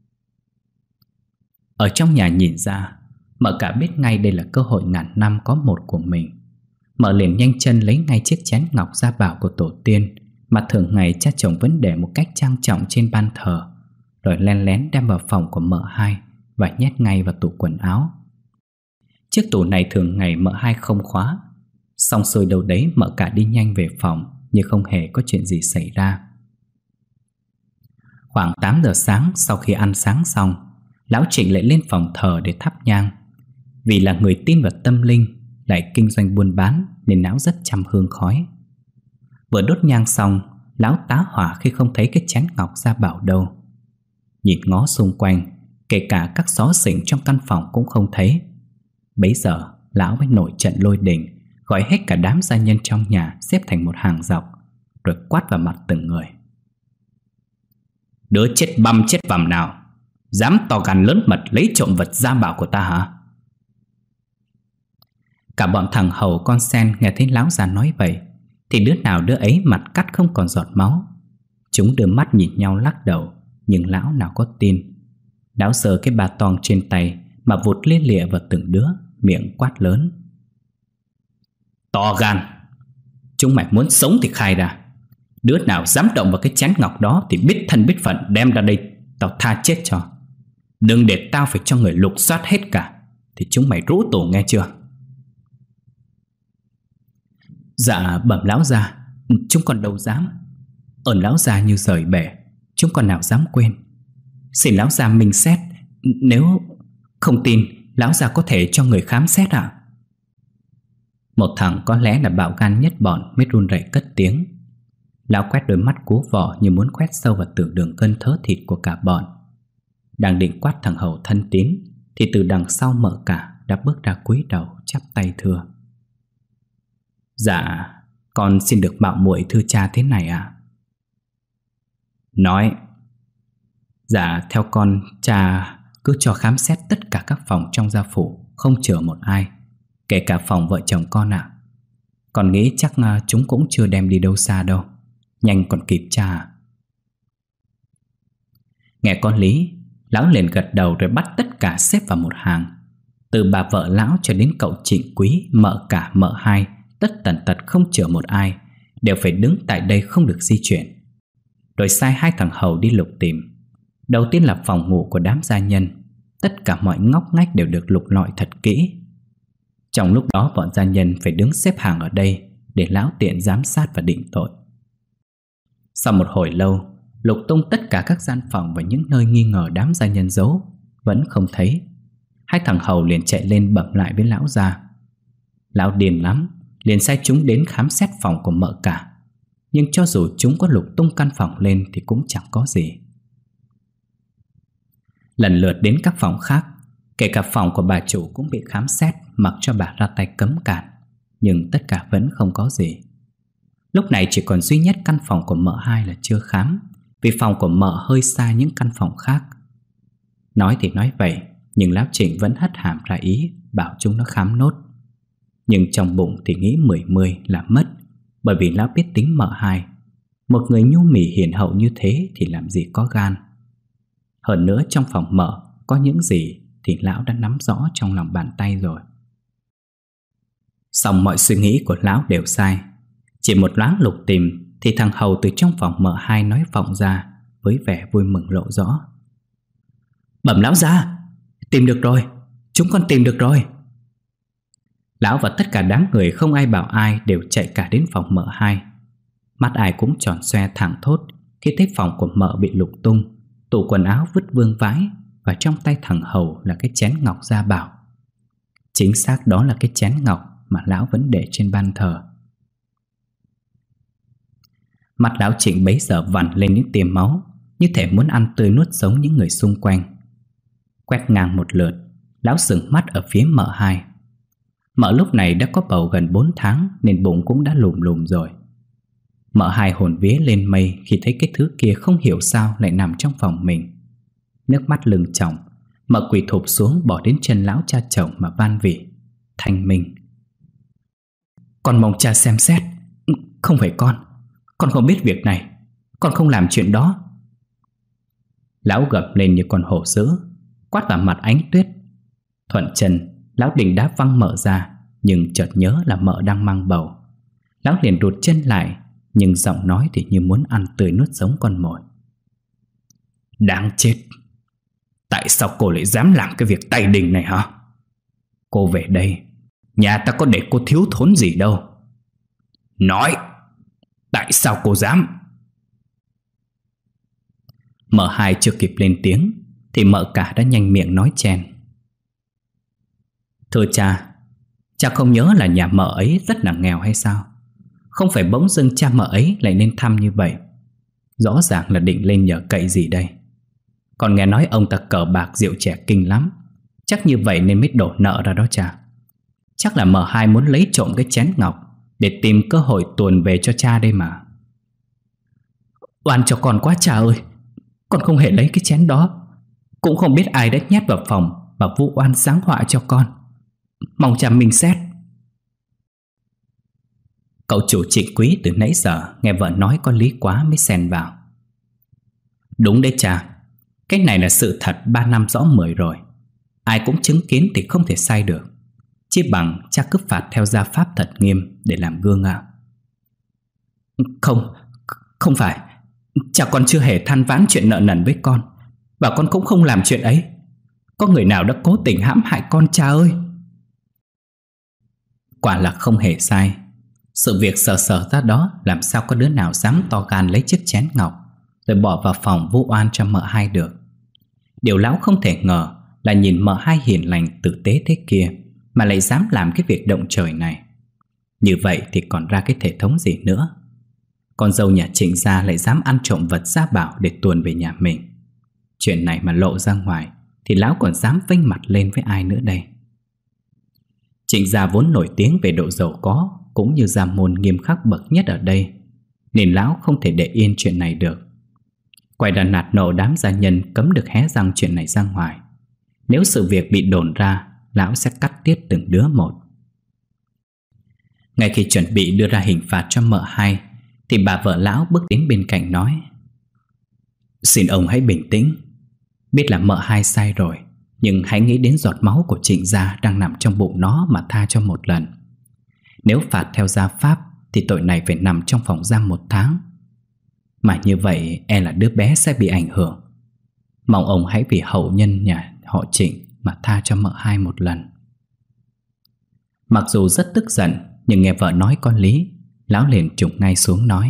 Ở trong nhà nhìn ra, Mợ Cả biết ngay đây là cơ hội ngàn năm có một của mình. Mợ liền nhanh chân lấy ngay chiếc chén ngọc gia bảo của tổ tiên mà thường ngày cha chồng vẫn để một cách trang trọng trên ban thờ, rồi len lén đem vào phòng của Mợ Hai và nhét ngay vào tủ quần áo. Chiếc tủ này thường ngày Mợ Hai không khóa. Xong xuôi đâu đấy, Mợ Cả đi nhanh về phòng như không hề có chuyện gì xảy ra. Khoảng tám giờ sáng, sau khi ăn sáng xong, Lão Trịnh lại lên phòng thờ để thắp nhang. Vì là người tin vào tâm linh, lại kinh doanh buôn bán, nên lão rất chăm hương khói. Vừa đốt nhang xong, lão tá hỏa khi không thấy cái chén ngọc gia bảo đâu. Nhìn ngó xung quanh, kể cả các xó xỉnh trong căn phòng cũng không thấy. Bấy giờ lão mới nổi trận lôi đình, gọi hết cả đám gia nhân trong nhà xếp thành một hàng dọc, rồi quát vào mặt từng người: "Đứa chết băm chết vằm nào dám to gan lớn mật lấy trộm vật gia bảo của ta hả?" Cả bọn thằng hầu con sen nghe thấy lão già nói vậy thì đứa nào đứa ấy mặt cắt không còn giọt máu. Chúng đưa mắt nhìn nhau lắc đầu, nhưng lão nào có tin. Lão sờ cái ba tong trên tay mà vụt lia lịa vào từng đứa, miệng quát lớn: "To gan! Chúng mày muốn sống thì khai ra. Đứa nào dám động vào cái chén ngọc đó thì biết thân biết phận đem ra đây, tao tha chết cho. Đừng để tao phải cho người lục soát hết cả, thì chúng mày rũ tù nghe chưa?" "Dạ bẩm lão già, chúng còn đâu dám. Ơn lão già như rời bể, chúng còn nào dám quên. Xin lão già minh xét, nếu không tin lão già có thể cho người khám xét ạ." Một thằng có lẽ là bạo gan nhất bọn mới run rẩy cất tiếng. Lão quét đôi mắt cú vỏ như muốn quét sâu vào từng đường cân thớ thịt của cả bọn. Đang định quát thằng hầu thân tín thì từ đằng sau Mợ Cả đã bước ra cúi đầu chắp tay thưa: "Dạ, con xin được mạo muội thưa cha thế này ạ." "Nói." "Dạ, theo con, cha cứ cho khám xét tất cả các phòng trong gia phủ, không chừa một ai, kể cả phòng vợ chồng con ạ. Con nghĩ chắc chúng cũng chưa đem đi đâu xa đâu, nhanh còn kịp cha." Nghe con lý, lão liền gật đầu rồi bắt tất cả xếp vào một hàng. Từ bà vợ lão cho đến cậu Trịnh Quý, Mợ Cả, Mợ Hai, tất tần tật không chừa một ai, đều phải đứng tại đây không được di chuyển. Rồi sai hai thằng hầu đi lục tìm. Đầu tiên là phòng ngủ của đám gia nhân. Tất cả mọi ngóc ngách đều được lục lọi thật kỹ. Trong lúc đó bọn gia nhân phải đứng xếp hàng ở đây để lão tiện giám sát và định tội. Sau một hồi lâu, lục tung tất cả các gian phòng và những nơi nghi ngờ đám gia nhân giấu, vẫn không thấy. Hai thằng hầu liền chạy lên bẩm lại với lão gia. Lão điên lắm, liền sai chúng đến khám xét phòng của Mợ Cả. Nhưng cho dù chúng có lục tung căn phòng lên thì cũng chẳng có gì. Lần lượt đến các phòng khác, kể cả phòng của bà chủ cũng bị khám xét mặc cho bà ra tay cấm cản, nhưng tất cả vẫn không có gì. Lúc này chỉ còn duy nhất căn phòng của mợ hai là chưa khám, vì phòng của mợ hơi xa những căn phòng khác. Nói thì nói vậy, nhưng lão Trịnh vẫn hất hàm ra ý bảo chúng nó khám nốt. Nhưng trong bụng thì nghĩ mười mươi là mất, bởi vì lão biết tính mợ hai. Một người nhu mì hiền hậu như thế thì làm gì có gan. Hơn nữa trong phòng mợ có những gì thì lão đã nắm rõ trong lòng bàn tay rồi. Xong mọi suy nghĩ của lão đều sai. Chỉ một loáng lục tìm thì thằng hầu từ trong phòng mợ hai nói vọng ra với vẻ vui mừng lộ rõ: "Bẩm lão gia, tìm được rồi, chúng con tìm được rồi." Lão và tất cả đám người không ai bảo ai đều chạy cả đến phòng mợ hai. Mắt ai cũng tròn xoe thảng thốt khi thấy phòng của mợ bị lục tung, tủ quần áo vứt vương vãi, và trong tay thằng hầu là cái chén ngọc gia bảo. Chính xác đó là cái chén ngọc mà lão vẫn để trên ban thờ. Mặt lão Trịnh bấy giờ vằn lên những tia máu, như thể muốn ăn tươi nuốt sống những người xung quanh. Quét ngang một lượt, lão sững mắt ở phía mợ hai. Mợ lúc này đã có bầu gần bốn tháng nên bụng cũng đã lùm lùm rồi. Mợ hai hồn vía lên mây khi thấy cái thứ kia không hiểu sao lại nằm trong phòng mình. Nước mắt lưng tròng, mợ quỳ thụp xuống bỏ đến chân lão cha chồng mà van vỉ: "Thanh Minh, con mong cha xem xét. Không phải con, con không biết việc này, con không làm chuyện đó." Lão gầm lên như con hổ dữ, quát vào mặt Ánh Tuyết. Thuận chân, lão định đá văng mợ ra, nhưng chợt nhớ là mợ đang mang bầu. Lão liền rụt chân lại, nhưng giọng nói thì như muốn ăn tươi nuốt sống con mồi: "Đáng chết! Tại sao cô lại dám làm cái việc tay đình này hả? Cô về đây, nhà ta có để cô thiếu thốn gì đâu. Nói, tại sao cô dám?" Mợ hai chưa kịp lên tiếng thì mợ cả đã nhanh miệng nói chen: "Thưa cha, cha không nhớ là nhà mợ ấy rất là nghèo hay sao? Không phải bỗng dưng cha mợ ấy lại lên thăm như vậy. Rõ ràng là định lên nhờ cậy gì đây? Còn nghe nói ông ta cờ bạc rượu chè kinh lắm, chắc như vậy nên mới đổ nợ ra đó cha. Chắc là mợ hai muốn lấy trộm cái chén ngọc để tìm cơ hội tuồn về cho cha đây mà." "Oan cho con quá cha ơi, con không hề lấy cái chén đó. Cũng không biết ai đã nhét vào phòng và vu oan giáng họa cho con. Mong cha minh xét." Cậu chủ Trịnh Quý từ nãy giờ nghe vợ nói có lý quá mới xen vào: "Đúng đấy cha, cái này là sự thật ba năm rõ mười rồi. Ai cũng chứng kiến thì không thể sai được. Chỉ bằng cha cứ phạt theo gia pháp thật nghiêm để làm gương ạ." Không, không phải. Cha con chưa hề than vãn chuyện nợ nần với con, và con cũng không làm chuyện ấy. Có người nào đã cố tình hãm hại con cha ơi." Quả là không hề sai. Sự việc sờ sờ ra đó, làm sao có đứa nào dám to gan lấy chiếc chén ngọc rồi bỏ vào phòng vu oan cho mợ hai được. Điều lão không thể ngờ là nhìn mợ hai hiền lành tử tế thế kia mà lại dám làm cái việc động trời này. Như vậy thì còn ra cái thể thống gì nữa? Con dâu nhà Trịnh gia lại dám ăn trộm vật gia bảo để tuồn về nhà mình. Chuyện này mà lộ ra ngoài thì lão còn dám vênh mặt lên với ai nữa đây? Trịnh gia vốn nổi tiếng về độ giàu có cũng như gia môn nghiêm khắc bậc nhất ở đây, nên lão không thể để yên chuyện này được. Quay ra nạt nộ đám gia nhân cấm được hé răng chuyện này ra ngoài. Nếu sự việc bị đồn ra, lão sẽ cắt tiết từng đứa một. Ngay khi chuẩn bị đưa ra hình phạt cho mợ hai thì bà vợ lão bước đến bên cạnh nói: "Xin ông hãy bình tĩnh. Biết là mợ hai sai rồi, nhưng hãy nghĩ đến giọt máu của Trịnh gia đang nằm trong bụng nó mà tha cho một lần. Nếu phạt theo gia pháp thì tội này phải nằm trong phòng giam một tháng. Mà như vậy e là đứa bé sẽ bị ảnh hưởng. Mong ông hãy vì hậu nhân nhà họ Trịnh mà tha cho mợ hai một lần." Mặc dù rất tức giận, nhưng nghe vợ nói có lý, lão liền trùng ngay xuống nói: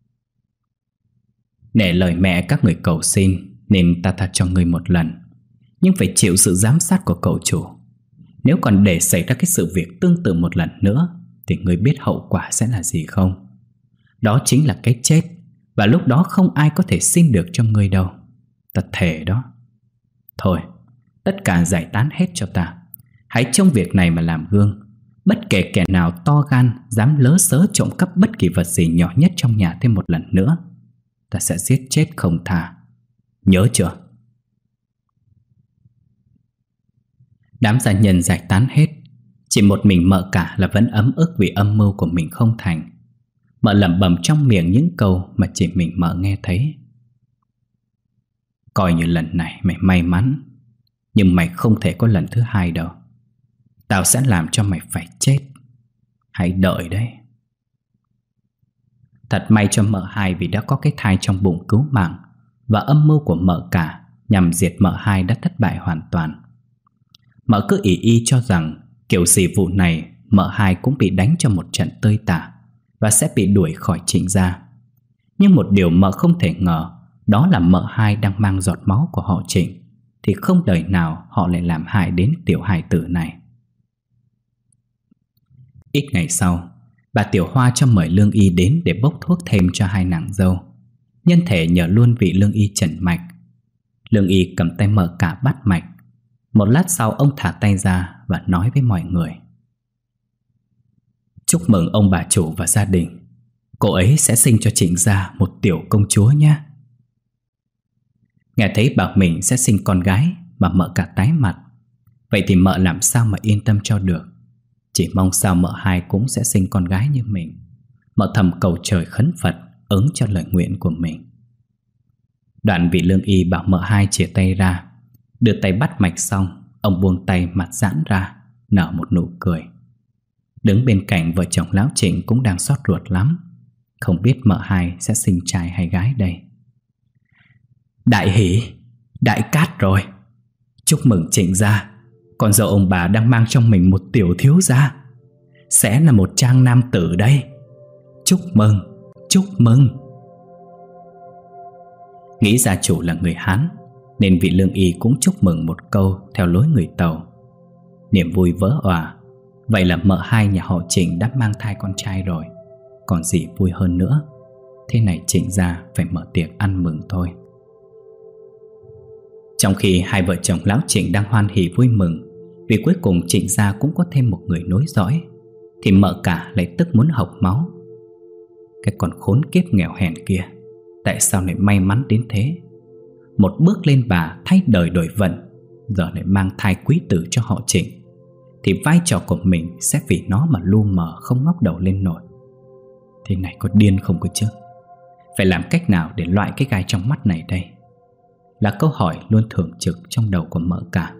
"Nể lời mẹ các người cầu xin nên ta tha cho người một lần, nhưng phải chịu sự giám sát của cậu chủ. Nếu còn để xảy ra cái sự việc tương tự một lần nữa thì người biết hậu quả sẽ là gì không? Đó chính là cái chết, và lúc đó không ai có thể xin được cho ngươi đâu. Ta thề đó. Thôi, tất cả giải tán hết cho ta. Hãy trông việc này mà làm gương. Bất kể kẻ nào to gan dám lớ sớ trộm cắp bất kỳ vật gì nhỏ nhất trong nhà thêm một lần nữa, ta sẽ giết chết không tha. Nhớ chưa? Đám gia nhân giải tán hết. Chỉ một mình Mợ Cả là vẫn ấm ức vì âm mưu của mình không thành. Mợ lẩm bẩm trong miệng những câu mà chỉ mình Mợ nghe thấy. Coi như lần này mày may mắn, nhưng mày không thể có lần thứ hai đâu. Tao sẽ làm cho mày phải chết. Hãy đợi đấy. Thật may cho Mợ Hai vì đã có cái thai trong bụng cứu mạng, và âm mưu của Mợ Cả nhằm diệt Mợ Hai đã thất bại hoàn toàn. Mợ cứ ỷ y cho rằng kiểu gì vụ này Mợ Hai cũng bị đánh cho một trận tơi tả và sẽ bị đuổi khỏi Trịnh gia. Nhưng một điều Mợ không thể ngờ, đó là Mợ Hai đang mang giọt máu của họ Trịnh, thì không đời nào họ lại làm hại đến tiểu hài tử này. Ít ngày sau, bà Tiểu Hoa cho mời lương y đến để bốc thuốc thêm cho hai nàng dâu. Nhân thể nhờ luôn vị lương y trần mạch. Lương y cầm tay Mợ Cả bắt mạch. Một lát sau ông thả tay ra và nói với mọi người: chúc mừng ông bà chủ và gia đình. Cô ấy sẽ sinh cho Trịnh gia một tiểu công chúa nhé. Nghe thấy bảo mình sẽ sinh con gái mà Mợ Cả tái mặt. Vậy thì Mợ làm sao mà yên tâm cho được. Chỉ mong sao Mợ Hai cũng sẽ sinh con gái như mình. Mợ thầm cầu trời khấn Phật ứng cho lời nguyện của mình. Đoạn vị lương y bảo Mợ Hai chìa tay ra. Đưa tay bắt mạch xong, ông buông tay mặt giãn ra, nở một nụ cười. Đứng bên cạnh vợ chồng lão Trịnh cũng đang xót ruột lắm. Không biết Mợ Hai sẽ sinh trai hay gái đây. Đại hỷ, đại cát rồi. Chúc mừng Trịnh gia. Con dâu ông bà đang mang trong mình một tiểu thiếu gia. Sẽ là một trang nam tử đây. Chúc mừng, chúc mừng. Nghĩ gia chủ là người Hán, nên vị lương y cũng chúc mừng một câu theo lối người Tàu. Niềm vui vỡ òa. Vậy là Mợ Hai nhà họ Trịnh đã mang thai con trai rồi. Còn gì vui hơn nữa. Thế này Trịnh gia phải mở tiệc ăn mừng thôi. Trong khi hai vợ chồng lão Trịnh đang hoan hỉ vui mừng vì cuối cùng Trịnh gia cũng có thêm một người nối dõi, thì Mợ Cả lại tức muốn hộc máu. Cái con khốn kiếp nghèo hèn kia, tại sao lại may mắn đến thế? Một bước lên bà thay đời đổi vận, giờ lại mang thai quý tử cho họ Trịnh, thì vai trò của mình sẽ vì nó mà lu mờ không ngóc đầu lên nổi. Thế này có điên không cơ chứ? Phải làm cách nào để loại cái gai trong mắt này đây? Là câu hỏi luôn thường trực trong đầu của Mợ Cả.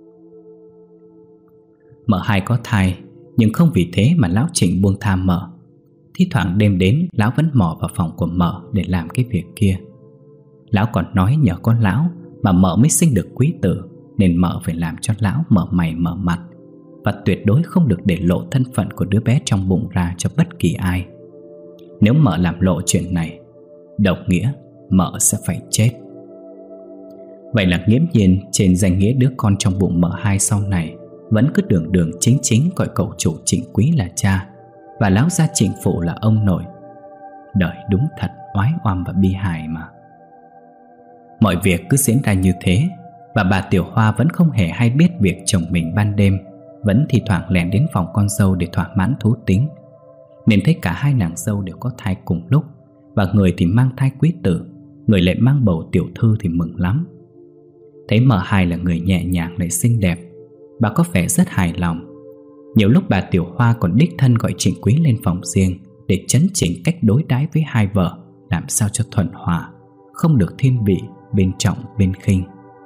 Mợ Hai có thai, nhưng không vì thế mà lão Trịnh buông tha Mợ. Thi thoảng đêm đến, lão vẫn mò vào phòng của Mợ để làm cái việc kia. Lão còn nói nhờ có lão mà Mợ mới sinh được quý tử, nên Mợ phải làm cho lão mở mày mở mặt, và tuyệt đối không được để lộ thân phận của đứa bé trong bụng ra cho bất kỳ ai. Nếu Mợ làm lộ chuyện này, đồng nghĩa Mợ sẽ phải chết. Vậy là nghiễm nhiên trên danh nghĩa đứa con trong bụng Mợ Hai sau này vẫn cứ đường đường chính chính gọi cậu chủ Trịnh Quý là cha, và lão gia Trịnh phụ là ông nội. Đời đúng thật oái oăm và bi hài mà. Mọi việc cứ diễn ra như thế, và bà Tiểu Hoa vẫn không hề hay biết việc chồng mình ban đêm vẫn thi thoảng lèn đến phòng con dâu để thỏa mãn thú tính. Nên thấy cả hai nàng dâu đều có thai cùng lúc, và người thì mang thai quý tử, người lại mang bầu tiểu thư thì mừng lắm. Thấy Mợ Hai là người nhẹ nhàng lại xinh đẹp, bà có vẻ rất hài lòng. Nhiều lúc bà Tiểu Hoa còn đích thân gọi Trịnh Quý lên phòng riêng để chấn chỉnh cách đối đãi với hai vợ, làm sao cho thuận hòa, không được thiên vị bên trọng bên khinh.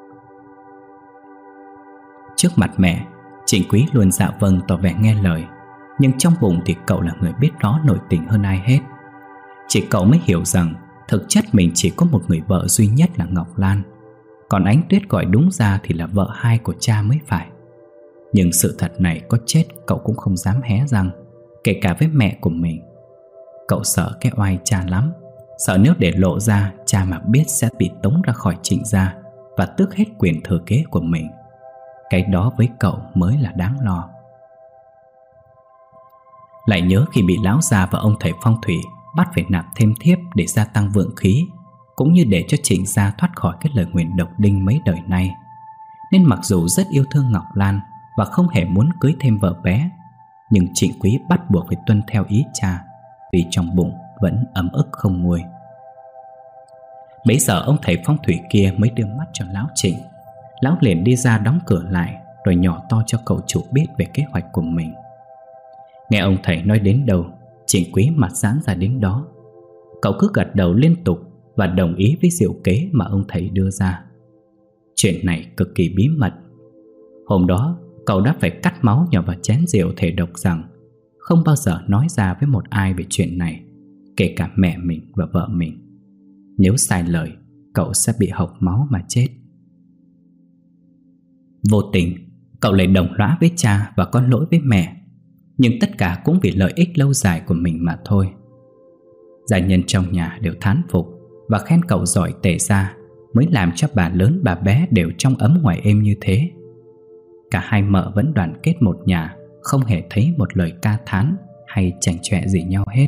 Trước mặt mẹ, Trịnh Quý luôn dạ vâng tỏ vẻ nghe lời, nhưng trong bụng thì cậu là người biết rõ nội tình hơn ai hết. Chỉ cậu mới hiểu rằng thực chất mình chỉ có một người vợ duy nhất là Ngọc Lan, còn Ánh Tuyết gọi đúng ra thì là vợ hai của cha mới phải. Nhưng sự thật này có chết cậu cũng không dám hé răng, kể cả với mẹ của mình. Cậu sợ cái oai cha lắm, sợ nếu để lộ ra cha mà biết sẽ bị tống ra khỏi Trịnh gia và tước hết quyền thừa kế của mình. Cái đó với cậu mới là đáng lo. Lại nhớ khi bị lão già và ông thầy phong thủy bắt phải nạp thêm thiếp để gia tăng vượng khí, cũng như để cho Trịnh gia thoát khỏi cái lời nguyền độc đinh mấy đời nay. Nên mặc dù rất yêu thương Ngọc Lan và không hề muốn cưới thêm vợ bé. Nhưng Trịnh Quý bắt buộc phải tuân theo ý cha, vì trong bụng vẫn ấm ức không nguôi. Bấy giờ ông thầy phong thủy kia mới đưa mắt cho lão Trịnh. Lão liền đi ra đóng cửa lại, rồi nhỏ to cho cậu chủ biết về kế hoạch của mình. Nghe ông thầy nói đến đâu, Trịnh Quý mặt giãn ra đến đó. Cậu cứ gật đầu liên tục và đồng ý với diệu kế mà ông thầy đưa ra. Chuyện này cực kỳ bí mật. Hôm đó cậu đã phải cắt máu nhỏ vào chén rượu thề độc rằng không bao giờ nói ra với một ai về chuyện này, kể cả mẹ mình và vợ mình. Nếu sai lời, cậu sẽ bị hộc máu mà chết. Vô tình, cậu lại đồng lõa với cha và có lỗi với mẹ, nhưng tất cả cũng vì lợi ích lâu dài của mình mà thôi. Gia nhân trong nhà đều thán phục và khen cậu giỏi tề gia, mới làm cho bà lớn bà bé đều trong ấm ngoài êm như thế. Cả hai mợ vẫn đoàn kết một nhà, không hề thấy một lời ca thán hay chảnh chọe gì nhau hết.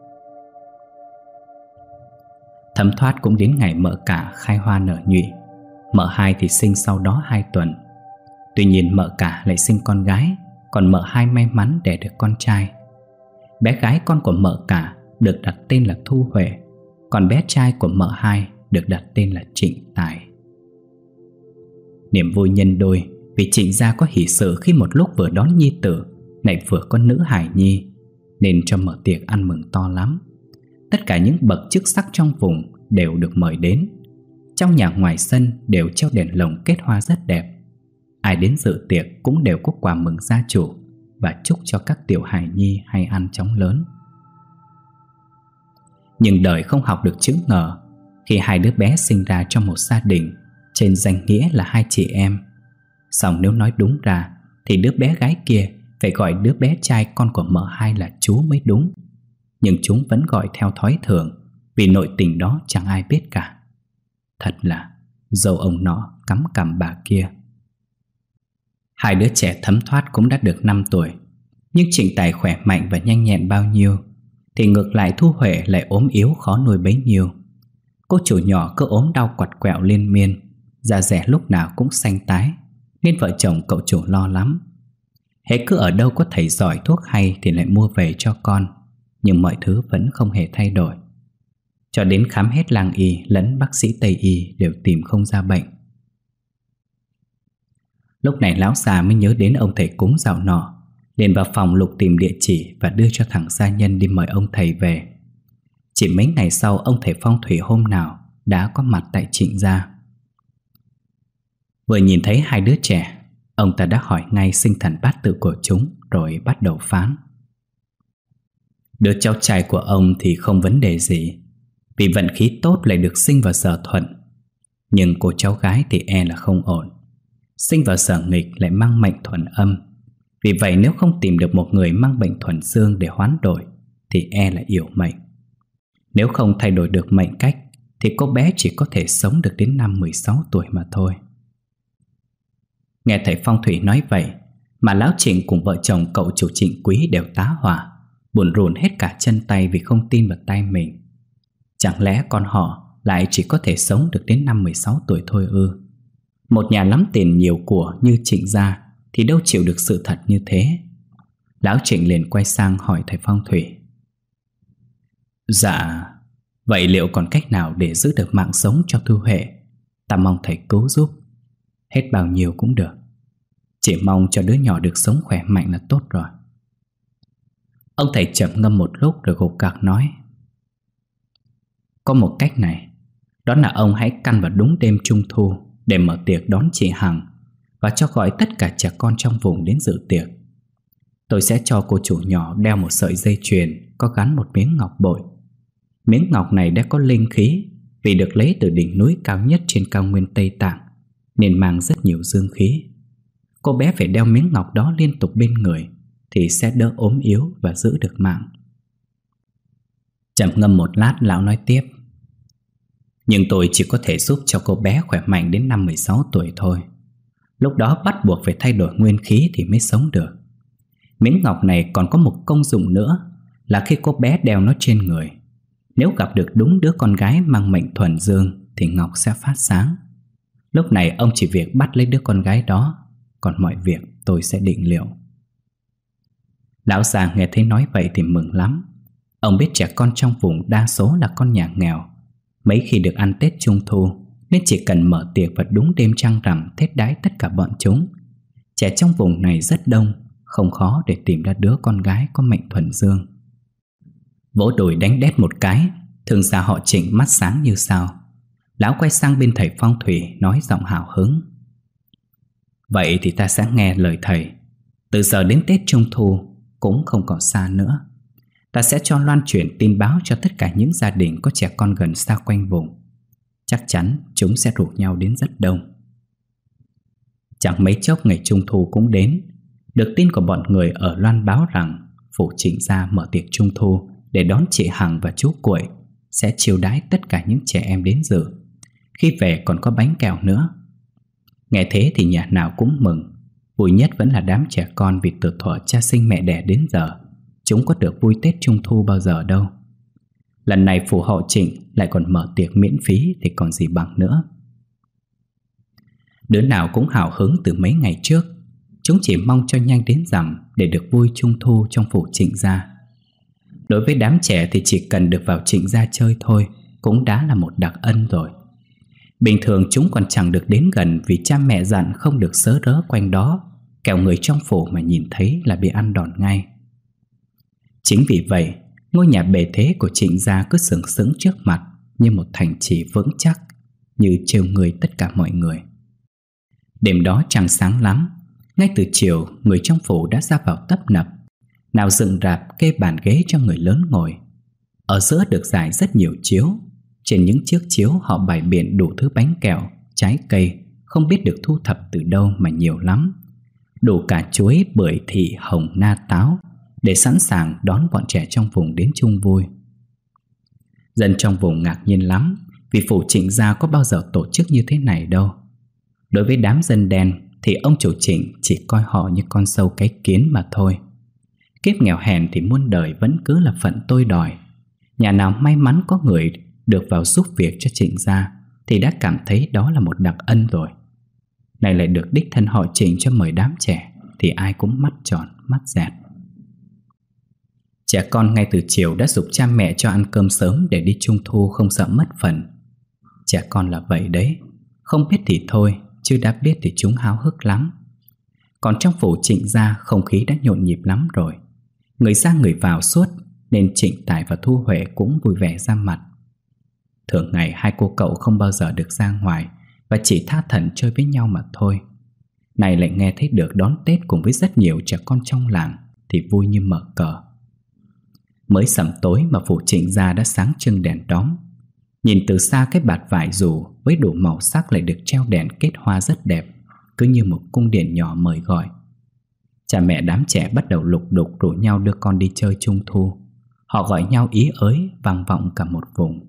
Thấm thoát cũng đến ngày mợ cả khai hoa nở nhụy. Mợ hai thì sinh sau đó hai tuần. Tuy nhiên mợ cả lại sinh con gái, còn mợ hai may mắn đẻ được con trai. Bé gái con của mợ cả được đặt tên là Thu Huệ, còn bé trai của mợ hai được đặt tên là Trịnh Tài. Niềm vui nhân đôi vì Trịnh gia có hỷ sự khi một lúc vừa đón nhi tử, lại vừa có nữ hài nhi, nên cho mở tiệc ăn mừng to lắm. Tất cả những bậc chức sắc trong vùng đều được mời đến. Trong nhà ngoài sân đều treo đèn lồng kết hoa rất đẹp. Ai đến dự tiệc cũng đều có quà mừng gia chủ và chúc cho các tiểu hài nhi hay ăn chóng lớn. Nhưng đời không học được chữ ngờ khi hai đứa bé sinh ra trong một gia đình trên danh nghĩa là hai chị em. Song nếu nói đúng ra thì đứa bé gái kia phải gọi đứa bé trai con của mợ hai là chú mới đúng. Nhưng chúng vẫn gọi theo thói thường, vì nội tình đó chẳng ai biết cả. Thật là dâu ông nọ cắm cằm bà kia. Hai đứa trẻ Thấm Thoát cũng đã được năm tuổi, nhưng Trịnh Tài khỏe mạnh và nhanh nhẹn bao nhiêu thì ngược lại Thu Huệ lại ốm yếu khó nuôi bấy nhiêu. Cô chủ nhỏ cứ ốm đau quặt quẹo liên miên, da dẻ lúc nào cũng xanh tái, nên vợ chồng cậu chủ lo lắm. Hễ cứ ở đâu có thầy giỏi thuốc hay thì lại mua về cho con, nhưng mọi thứ vẫn không hề thay đổi. Cho đến khám hết làng y lẫn bác sĩ Tây y đều tìm không ra bệnh. Lúc này lão già mới nhớ đến ông thầy cúng dạo nọ, liền vào phòng lục tìm địa chỉ và đưa cho thằng gia nhân đi mời ông thầy về. Chỉ mấy ngày sau, ông thầy phong thủy hôm nào đã có mặt tại Trịnh gia. Vừa nhìn thấy hai đứa trẻ, ông ta đã hỏi ngay sinh thần bát tự của chúng, rồi bắt đầu phán. Đứa cháu trai của ông thì không vấn đề gì, vì vận khí tốt lại được sinh vào giờ thuận. Nhưng cô cháu gái thì e là không ổn, sinh vào giờ nghịch lại mang mệnh thuần âm. Vì vậy nếu không tìm được một người mang bệnh thuần dương để hoán đổi thì e là yểu mệnh. Nếu không thay đổi được mệnh cách thì cô bé chỉ có thể sống được đến năm mười sáu tuổi mà thôi. Nghe thầy phong thủy nói vậy mà lão Trịnh cùng vợ chồng cậu chủ Trịnh Quý đều tá hỏa, buồn rùn hết cả chân tay vì không tin vào tay mình. Chẳng lẽ con họ lại chỉ có thể sống được đến năm mười sáu tuổi thôi ư? Một nhà lắm tiền nhiều của như Trịnh gia thì đâu chịu được sự thật như thế. Lão Trịnh liền quay sang hỏi thầy phong thủy. Dạ, vậy liệu còn cách nào để giữ được mạng sống cho Thu Huệ? Ta mong thầy cứu giúp. Hết bao nhiêu cũng được, chỉ mong cho đứa nhỏ được sống khỏe mạnh là tốt rồi. Ông thầy trầm ngâm một lúc rồi gục gặc nói. Có một cách này, đó là ông hãy căn vào đúng đêm trung thu để mở tiệc đón chị Hằng và cho gọi tất cả trẻ con trong vùng đến dự tiệc. Tôi sẽ cho cô chủ nhỏ đeo một sợi dây chuyền có gắn một miếng ngọc bội. Miếng ngọc này đã có linh khí vì được lấy từ đỉnh núi cao nhất trên cao nguyên Tây Tạng, nên mang rất nhiều dương khí. Cô bé phải đeo miếng ngọc đó liên tục bên người thì sẽ đỡ ốm yếu và giữ được mạng. Trầm ngâm một lát, lão nói tiếp. Nhưng tôi chỉ có thể giúp cho cô bé khỏe mạnh đến năm mười sáu tuổi thôi. Lúc đó bắt buộc phải thay đổi nguyên khí thì mới sống được. Miếng ngọc này còn có một công dụng nữa, là khi cô bé đeo nó trên người, nếu gặp được đúng đứa con gái mang mệnh thuần dương thì ngọc sẽ phát sáng. Lúc này ông chỉ việc bắt lấy đứa con gái đó, còn mọi việc tôi sẽ định liệu. Lão già nghe thấy nói vậy thì mừng lắm. Ông biết trẻ con trong vùng đa số là con nhà nghèo, mấy khi được ăn Tết Trung Thu, nên chỉ cần mở tiệc vào đúng đêm trăng rằm thết đái tất cả bọn chúng. Trẻ trong vùng này rất đông, không khó để tìm ra đứa con gái có mệnh thuần dương. Vỗ đùi đánh đét một cái, thương gia họ Trịnh mắt sáng như sao. Lão quay sang bên thầy phong thủy nói giọng hào hứng: vậy thì ta sẽ nghe lời thầy. Từ giờ đến Tết Trung Thu cũng không còn xa nữa. Ta sẽ cho loan truyền tin báo cho tất cả những gia đình có trẻ con gần xa quanh vùng. Chắc chắn chúng sẽ rủ nhau đến rất đông. Chẳng mấy chốc ngày Trung Thu cũng đến. Được tin của bọn người ở loan báo rằng phủ Trịnh gia mở tiệc Trung Thu để đón chị Hằng và chú Cuội, sẽ chiêu đãi tất cả những trẻ em đến dự. Khi về còn có bánh kẹo nữa. Nghe thế thì nhà nào cũng mừng. Vui nhất vẫn là đám trẻ con, vì từ thuở cha sinh mẹ đẻ đến giờ chúng có được vui Tết Trung Thu bao giờ đâu. Lần này phủ họ Trịnh lại còn mở tiệc miễn phí thì còn gì bằng nữa. Đứa nào cũng hào hứng từ mấy ngày trước. Chúng chỉ mong cho nhanh đến rằm để được vui Trung Thu trong phủ Trịnh gia. Đối với đám trẻ thì chỉ cần được vào Trịnh gia chơi thôi cũng đã là một đặc ân rồi. Bình thường chúng còn chẳng được đến gần, vì cha mẹ dặn không được sớ rớ quanh đó, kẻo người trong phủ mà nhìn thấy là bị ăn đòn ngay. Chính vì vậy, ngôi nhà bề thế của Trịnh gia cứ sừng sững trước mặt như một thành trì vững chắc, như trêu người tất cả mọi người. Đêm đó trăng sáng lắm. Ngay từ chiều, người trong phủ đã ra vào tấp nập. Nào dựng rạp kê bàn ghế cho người lớn ngồi. Ở giữa được rải rất nhiều chiếu. Trên những chiếc chiếu họ bày biện đủ thứ bánh kẹo, trái cây, không biết được thu thập từ đâu mà nhiều lắm. Đủ cả chuối, bưởi, thị, hồng, na, táo, để sẵn sàng đón bọn trẻ trong vùng đến chung vui. Dân trong vùng ngạc nhiên lắm, vì phủ Trịnh gia có bao giờ tổ chức như thế này đâu. Đối với đám dân đen thì ông chủ Trịnh chỉ coi họ như con sâu cái kiến mà thôi. Kiếp nghèo hèn thì muôn đời vẫn cứ là phận tôi đòi. Nhà nào may mắn có người được vào giúp việc cho Trịnh gia thì đã cảm thấy đó là một đặc ân rồi. Này lại được đích thân họ Trịnh cho mời đám trẻ thì ai cũng mắt tròn mắt dẹt. Trẻ con ngay từ chiều đã giục cha mẹ cho ăn cơm sớm để đi Trung Thu không sợ mất phần. Trẻ con là vậy đấy, không biết thì thôi, chứ đã biết thì chúng háo hức lắm. Còn trong phủ Trịnh gia không khí đã nhộn nhịp lắm rồi. Người ra người vào suốt, nên Trịnh Tài và Thu Huệ cũng vui vẻ ra mặt. Thường ngày hai cô cậu không bao giờ được ra ngoài, và chỉ tha thẩn chơi với nhau mà thôi. Này lại nghe thấy được đón Tết cùng với rất nhiều trẻ con trong làng thì vui như mở cờ. Mới sẩm tối mà phủ Trịnh gia đã sáng trưng đèn đóm. Nhìn từ xa cái bạt vải dù với đủ màu sắc lại được treo đèn kết hoa rất đẹp, cứ như một cung điện nhỏ mời gọi. Cha mẹ đám trẻ bắt đầu lục đục rủ nhau đưa con đi chơi Trung Thu. Họ gọi nhau ý ới vang vọng cả một vùng.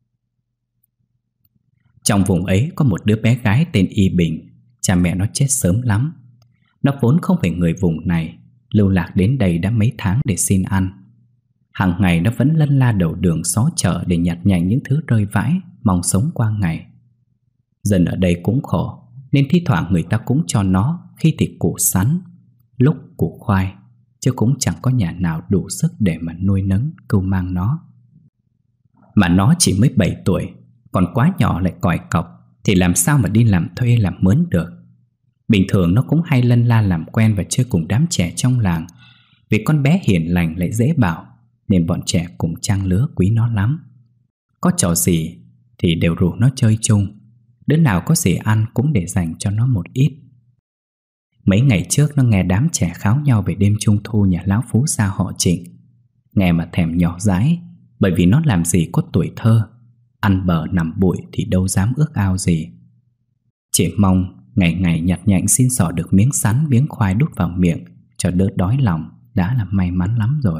Trong vùng ấy có một đứa bé gái tên Y Bình. Cha mẹ nó chết sớm lắm. Nó vốn không phải người vùng này, lưu lạc đến đây đã mấy tháng để xin ăn. Hàng ngày nó vẫn lân la đầu đường xó chợ để nhặt nhạnh những thứ rơi vãi, mong sống qua ngày. Dân ở đây cũng khổ, nên thi thoảng người ta cũng cho nó khi thì củ sắn, lúc củ khoai, chứ cũng chẳng có nhà nào đủ sức để mà nuôi nấng cưu mang nó. Mà nó chỉ mới bảy tuổi, còn quá nhỏ lại còi cọc, thì làm sao mà đi làm thuê làm mướn được. Bình thường nó cũng hay lân la làm quen và chơi cùng đám trẻ trong làng. Vì con bé hiền lành lại dễ bảo, nên bọn trẻ cùng trang lứa quý nó lắm. Có trò gì thì đều rủ nó chơi chung. Đứa nào có gì ăn cũng để dành cho nó một ít. Mấy ngày trước nó nghe đám trẻ kháo nhau về đêm Trung Thu nhà lão Phú Gia họ Trịnh. Nghe mà thèm nhỏ dãi, bởi vì nó làm gì có tuổi thơ, ăn bờ nằm bụi thì đâu dám ước ao gì. Chỉ mong ngày ngày nhặt nhạnh xin xỏ được miếng sắn miếng khoai đút vào miệng cho đỡ đói lòng đã là may mắn lắm rồi.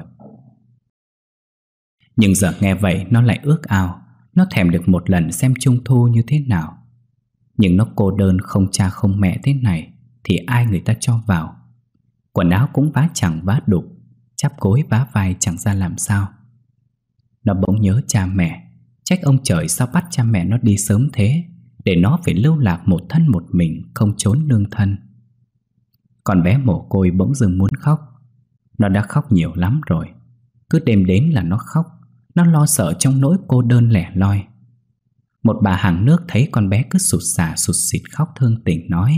Nhưng giờ nghe vậy nó lại ước ao, nó thèm được một lần xem Trung Thu như thế nào. Nhưng nó cô đơn không cha không mẹ thế này thì ai người ta cho vào. Quần áo cũng vá chẳng vá đục, chắp gối vá vai chẳng ra làm sao. Nó bỗng nhớ cha mẹ, trách ông trời sao bắt cha mẹ nó đi sớm thế, để nó phải lưu lạc một thân một mình không trốn nương thân. Con bé mồ côi bỗng dưng muốn khóc. Nó đã khóc nhiều lắm rồi. Cứ đêm đến là nó khóc. Nó lo sợ trong nỗi cô đơn lẻ loi. Một bà hàng nước thấy con bé cứ sụt sả sụt sịt khóc thương tình nói: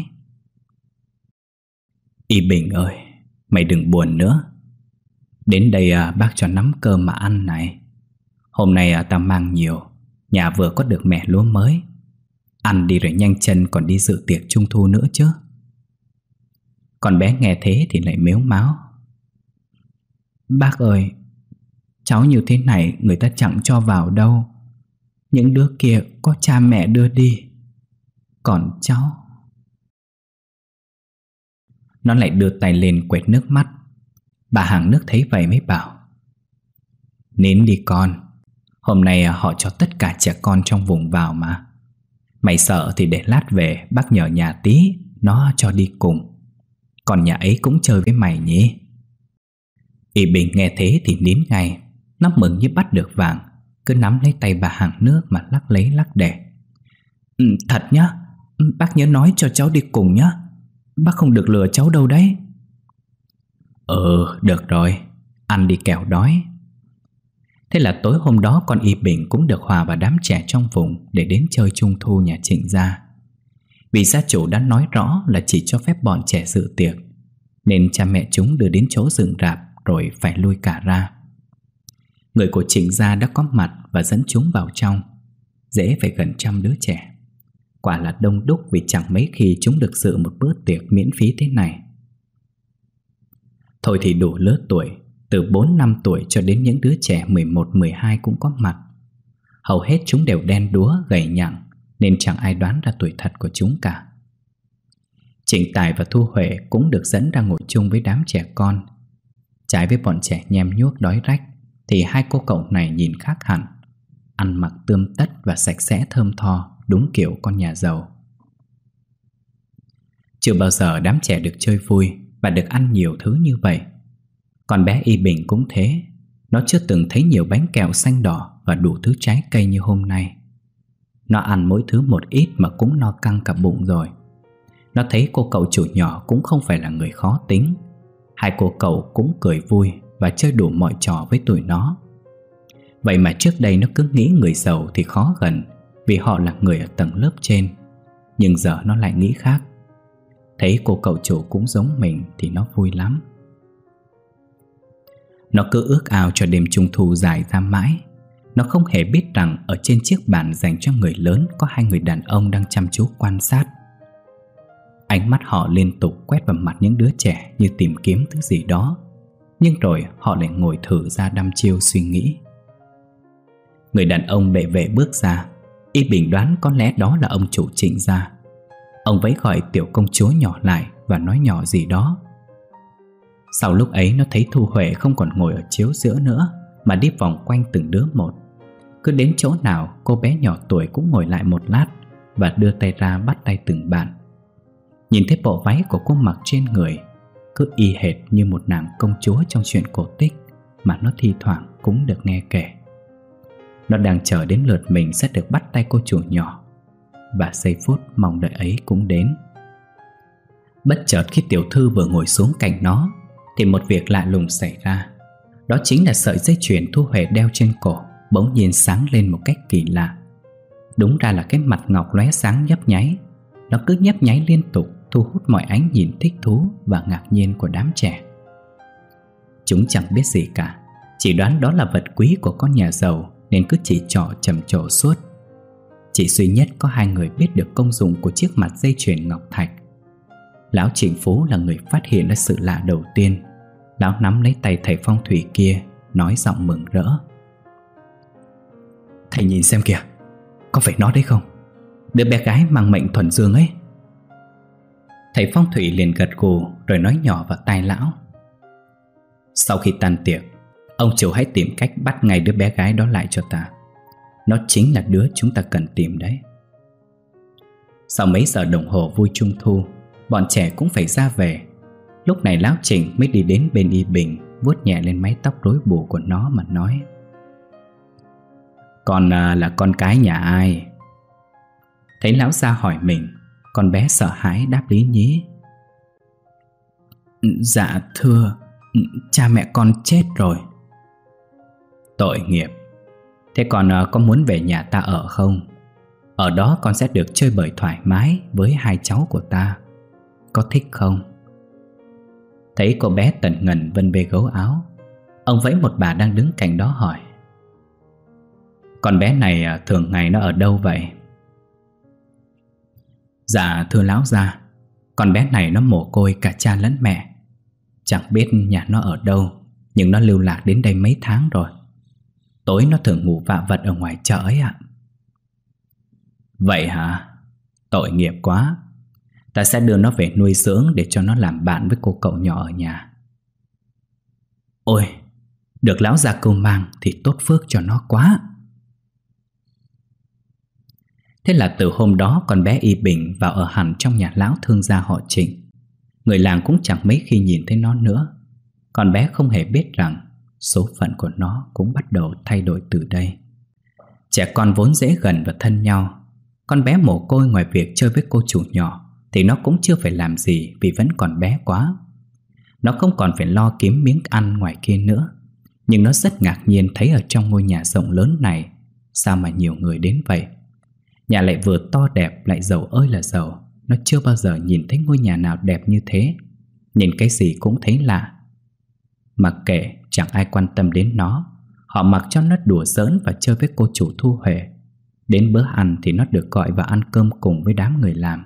Y Bình ơi, mày đừng buồn nữa. Đến đây à, bác cho nắm cơm mà ăn này. Hôm nay à, tao mang nhiều. Nhà vừa có được mẻ lúa mới. Ăn đi rồi nhanh chân còn đi dự tiệc trung thu nữa chứ. Con bé nghe thế thì lại mếu máo: Bác ơi, cháu như thế này người ta chẳng cho vào đâu. Những đứa kia có cha mẹ đưa đi. Còn cháu... Nó lại đưa tay lên quệt nước mắt. Bà hàng nước thấy vậy mới bảo: Nín đi con. Hôm nay họ cho tất cả trẻ con trong vùng vào mà. Mày sợ thì để lát về bác nhờ nhà tí nó cho đi cùng. Còn nhà ấy cũng chơi với mày nhỉ. Y Bình nghe thế thì nín ngay. Nó mừng như bắt được vàng, cứ nắm lấy tay bà hàng nước mà lắc lấy lắc để. Ừ, thật nhá. Bác nhớ nói cho cháu đi cùng nhá. Bác không được lừa cháu đâu đấy. Ừ, được rồi. Ăn đi kẻo đói. Thế là tối hôm đó con Y Bình cũng được hòa vào đám trẻ trong vùng để đến chơi trung thu nhà Trịnh gia. Vì gia chủ đã nói rõ là chỉ cho phép bọn trẻ dự tiệc, nên cha mẹ chúng đưa đến chỗ dựng rạp rồi phải lui cả ra. Người của Trịnh gia đã có mặt và dẫn chúng vào trong. Dễ phải gần trăm đứa trẻ. Quả là đông đúc vì chẳng mấy khi chúng được dự một bữa tiệc miễn phí thế này. Thôi thì đủ lứa tuổi, từ bốn năm tuổi cho đến những đứa trẻ mười một mười hai cũng có mặt. Hầu hết chúng đều đen đúa, gầy nhẳng, nên chẳng ai đoán ra tuổi thật của chúng cả. Trịnh Tài và Thu Huệ cũng được dẫn ra ngồi chung với đám trẻ con. Trái với bọn trẻ nhem nhuốc đói rách, thì hai cô cậu này nhìn khác hẳn. Ăn mặc tươm tất và sạch sẽ thơm tho, đúng kiểu con nhà giàu. Chưa bao giờ đám trẻ được chơi vui và được ăn nhiều thứ như vậy. Còn bé Y Bình cũng thế. Nó chưa từng thấy nhiều bánh kẹo xanh đỏ và đủ thứ trái cây như hôm nay. Nó ăn mỗi thứ một ít mà cũng no căng cả bụng rồi. Nó thấy cô cậu chủ nhỏ cũng không phải là người khó tính. Hai cô cậu cũng cười vui và chơi đủ mọi trò với tụi nó. Vậy mà trước đây nó cứ nghĩ người giàu thì khó gần, vì họ là người ở tầng lớp trên. Nhưng giờ nó lại nghĩ khác. Thấy cô cậu chủ cũng giống mình thì nó vui lắm. Nó cứ ước ao cho đêm trung thu dài ra mãi. Nó không hề biết rằng ở trên chiếc bàn dành cho người lớn có hai người đàn ông đang chăm chú quan sát. Ánh mắt họ liên tục quét vào mặt những đứa trẻ như tìm kiếm thứ gì đó. Nhưng rồi họ lại ngồi thử ra đăm chiêu suy nghĩ. Người đàn ông bệ vệ bước ra. Y Bình đoán có lẽ đó là ông chủ Trịnh gia. Ông vẫy gọi tiểu công chúa nhỏ lại và nói nhỏ gì đó. Sau lúc ấy nó thấy Thu Huệ không còn ngồi ở chiếu giữa nữa, mà đi vòng quanh từng đứa một. Cứ đến chỗ nào cô bé nhỏ tuổi cũng ngồi lại một lát và đưa tay ra bắt tay từng bạn. Nhìn thấy bộ váy của cô mặc trên người, cứ y hệt như một nàng công chúa trong truyện cổ tích mà nó thi thoảng cũng được nghe kể. Nó đang chờ đến lượt mình sẽ được bắt tay cô chủ nhỏ, và giây phút mong đợi ấy cũng đến. Bất chợt khi tiểu thư vừa ngồi xuống cạnh nó thì một việc lạ lùng xảy ra. Đó chính là sợi dây chuyền Thu Huệ đeo trên cổ bỗng nhiên sáng lên một cách kỳ lạ. Đúng ra là cái mặt ngọc lóe sáng nhấp nháy. Nó cứ nhấp nháy liên tục, thu hút mọi ánh nhìn thích thú và ngạc nhiên của đám trẻ. Chúng chẳng biết gì cả, chỉ đoán đó là vật quý của con nhà giàu nên cứ chỉ trỏ trầm trồ suốt. Chỉ duy nhất có hai người biết được công dụng của chiếc mặt dây chuyền ngọc thạch. Lão Trịnh Phú là người phát hiện ra sự lạ đầu tiên. Lão nắm lấy tay thầy phong thủy kia, nói giọng mừng rỡ: Thầy nhìn xem kìa, có phải nó đấy không? Đứa bé gái mang mệnh thuần dương ấy. Thầy phong thủy liền gật gù rồi nói nhỏ vào tai lão: Sau khi tan tiệc, ông chủ hãy tìm cách bắt ngay đứa bé gái đó lại cho ta. Nó chính là đứa chúng ta cần tìm đấy. Sau mấy giờ đồng hồ vui trung thu, bọn trẻ cũng phải ra về. Lúc này lão Trịnh mới đi đến bên Y Bình, vuốt nhẹ lên mái tóc rối bù của nó mà nói: Con à, là con cái nhà ai? Thấy lão gia hỏi mình, con bé sợ hãi đáp lý nhí: Dạ thưa, cha mẹ con chết rồi. Tội nghiệp. Thế còn có muốn về nhà ta ở không? Ở đó con sẽ được chơi bời thoải mái với hai cháu của ta. Có thích không? Thấy cô bé tần ngần vân bê gấu áo, ông vẫy một bà đang đứng cạnh đó hỏi: Con bé này thường ngày nó ở đâu vậy? Dạ thưa lão gia, con bé này nó mồ côi cả cha lẫn mẹ. Chẳng biết nhà nó ở đâu, nhưng nó lưu lạc đến đây mấy tháng rồi. Tối nó thường ngủ vạ vật ở ngoài chợ ấy ạ. Vậy hả? Tội nghiệp quá. Ta sẽ đưa nó về nuôi dưỡng để cho nó làm bạn với cô cậu nhỏ ở nhà. Ôi, được lão gia cưu mang thì tốt phước cho nó quá. Thế là từ hôm đó con bé Y Bình vào ở hẳn trong nhà lão thương gia họ Trịnh. Người làng cũng chẳng mấy khi nhìn thấy nó nữa. Con bé không hề biết rằng số phận của nó cũng bắt đầu thay đổi từ đây. Trẻ con vốn dễ gần và thân nhau. Con bé mồ côi ngoài việc chơi với cô chủ nhỏ thì nó cũng chưa phải làm gì vì vẫn còn bé quá. Nó không còn phải lo kiếm miếng ăn ngoài kia nữa. Nhưng nó rất ngạc nhiên thấy ở trong ngôi nhà rộng lớn này sao mà nhiều người đến vậy. Nhà lại vừa to đẹp lại giàu ơi là giàu. Nó chưa bao giờ nhìn thấy ngôi nhà nào đẹp như thế. Nhìn cái gì cũng thấy lạ. Mặc kệ chẳng ai quan tâm đến nó. Họ mặc cho nó đùa giỡn và chơi với cô chủ Thu Huệ. Đến bữa ăn thì nó được gọi vào ăn cơm cùng với đám người làm.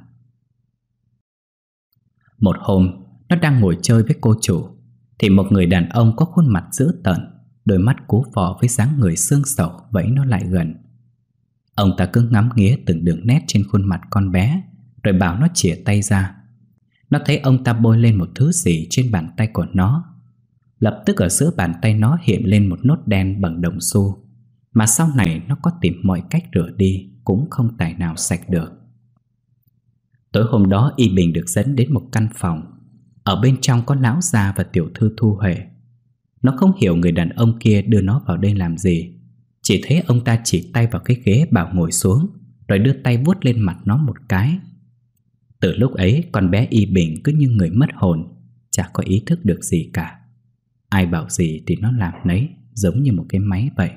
Một hôm, nó đang ngồi chơi với cô chủ thì một người đàn ông có khuôn mặt dữ tợn, đôi mắt cú phỏ với dáng người xương sẩu vẫy nó lại gần. Ông ta cứ ngắm nghía từng đường nét trên khuôn mặt con bé, rồi bảo nó chìa tay ra. Nó thấy ông ta bôi lên một thứ gì trên bàn tay của nó. Lập tức ở giữa bàn tay nó hiện lên một nốt đen bằng đồng xu, mà sau này nó có tìm mọi cách rửa đi cũng không tài nào sạch được. Tối hôm đó Y Bình được dẫn đến một căn phòng. Ở bên trong có lão gia và tiểu thư Thu Huệ. Nó không hiểu người đàn ông kia đưa nó vào đây làm gì. Chỉ thấy ông ta chỉ tay vào cái ghế bảo ngồi xuống, rồi đưa tay vuốt lên mặt nó một cái. Từ lúc ấy con bé Y Bình cứ như người mất hồn, chả có ý thức được gì cả. Ai bảo gì thì nó làm nấy, giống như một cái máy vậy.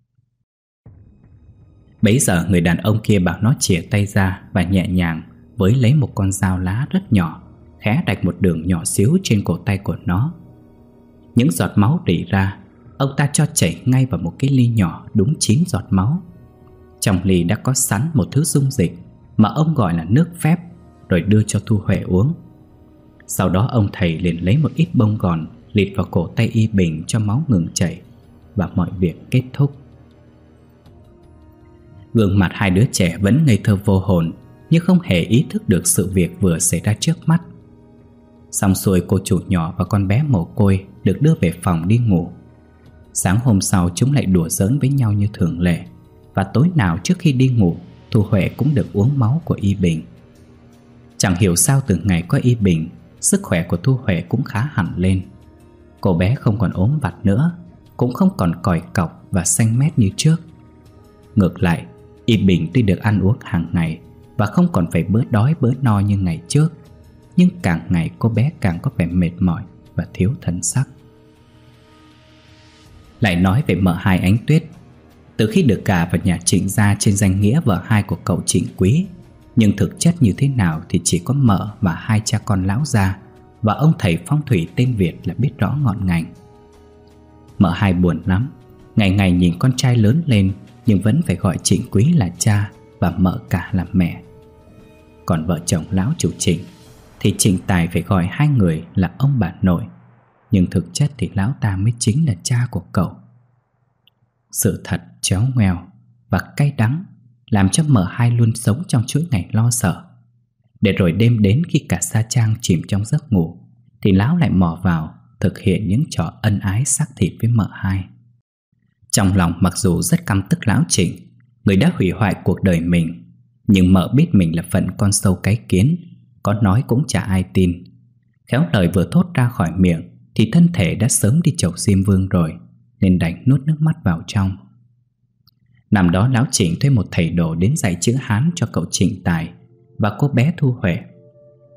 Bấy giờ người đàn ông kia bảo nó chìa tay ra và nhẹ nhàng với lấy một con dao lá rất nhỏ, khẽ rạch một đường nhỏ xíu trên cổ tay của nó. Những giọt máu rỉ ra, ông ta cho chảy ngay vào một cái ly nhỏ đúng chín giọt máu. Trong ly đã có sẵn một thứ dung dịch mà ông gọi là nước phép, rồi đưa cho Thu Huệ uống. Sau đó ông thầy liền lấy một ít bông gòn lịt vào cổ tay Y Bình cho máu ngừng chảy, và mọi việc kết thúc. Gương mặt hai đứa trẻ vẫn ngây thơ vô hồn, nhưng không hề ý thức được sự việc vừa xảy ra trước mắt. Xong xuôi, cô chủ nhỏ và con bé mồ côi được đưa về phòng đi ngủ. Sáng hôm sau chúng lại đùa giỡn với nhau như thường lệ. Và tối nào trước khi đi ngủ, Thu Huệ cũng được uống máu của Y Bình. Chẳng hiểu sao từ ngày có Y Bình, sức khỏe của Thu Huệ cũng khá hẳn lên. Cô bé không còn ốm vặt nữa, cũng không còn còi cọc và xanh mét như trước. Ngược lại, Y Bình tuy được ăn uống hàng ngày và không còn phải bữa đói bữa no như ngày trước, nhưng càng ngày cô bé càng có vẻ mệt mỏi và thiếu thần sắc. Lại nói về mợ hai Ánh Tuyết. Từ khi được gả vào nhà Trịnh gia trên danh nghĩa vợ hai của cậu Trịnh Quý, nhưng thực chất như thế nào thì chỉ có mợ và hai cha con lão gia và ông thầy phong thủy tên Việt là biết rõ ngọn ngành. Mợ hai buồn lắm, ngày ngày nhìn con trai lớn lên nhưng vẫn phải gọi Trịnh Quý là cha và mợ cả là mẹ. Còn vợ chồng lão chủ Trịnh thì Trịnh Tài phải gọi hai người là ông bà nội, nhưng thực chất thì lão ta mới chính là cha của cậu. Sự thật chéo ngoeo và cay đắng làm cho mợ hai luôn sống trong chuỗi ngày lo sợ. Để rồi đêm đến khi cả Sa Trang chìm trong giấc ngủ thì lão lại mò vào thực hiện những trò ân ái xác thịt với mợ hai. Trong lòng mặc dù rất căm tức lão Trịnh, người đã hủy hoại cuộc đời mình, nhưng mợ biết mình là phận con sâu cái kiến, có nói cũng chả ai tin. Khéo lời vừa thốt ra khỏi miệng thì thân thể đã sớm đi chầu Diêm Vương rồi, nên đành nuốt nước mắt vào trong. Năm đó lão Trịnh thuê một thầy đồ đến dạy chữ Hán cho cậu Trịnh Tài và cô bé Thu Huệ.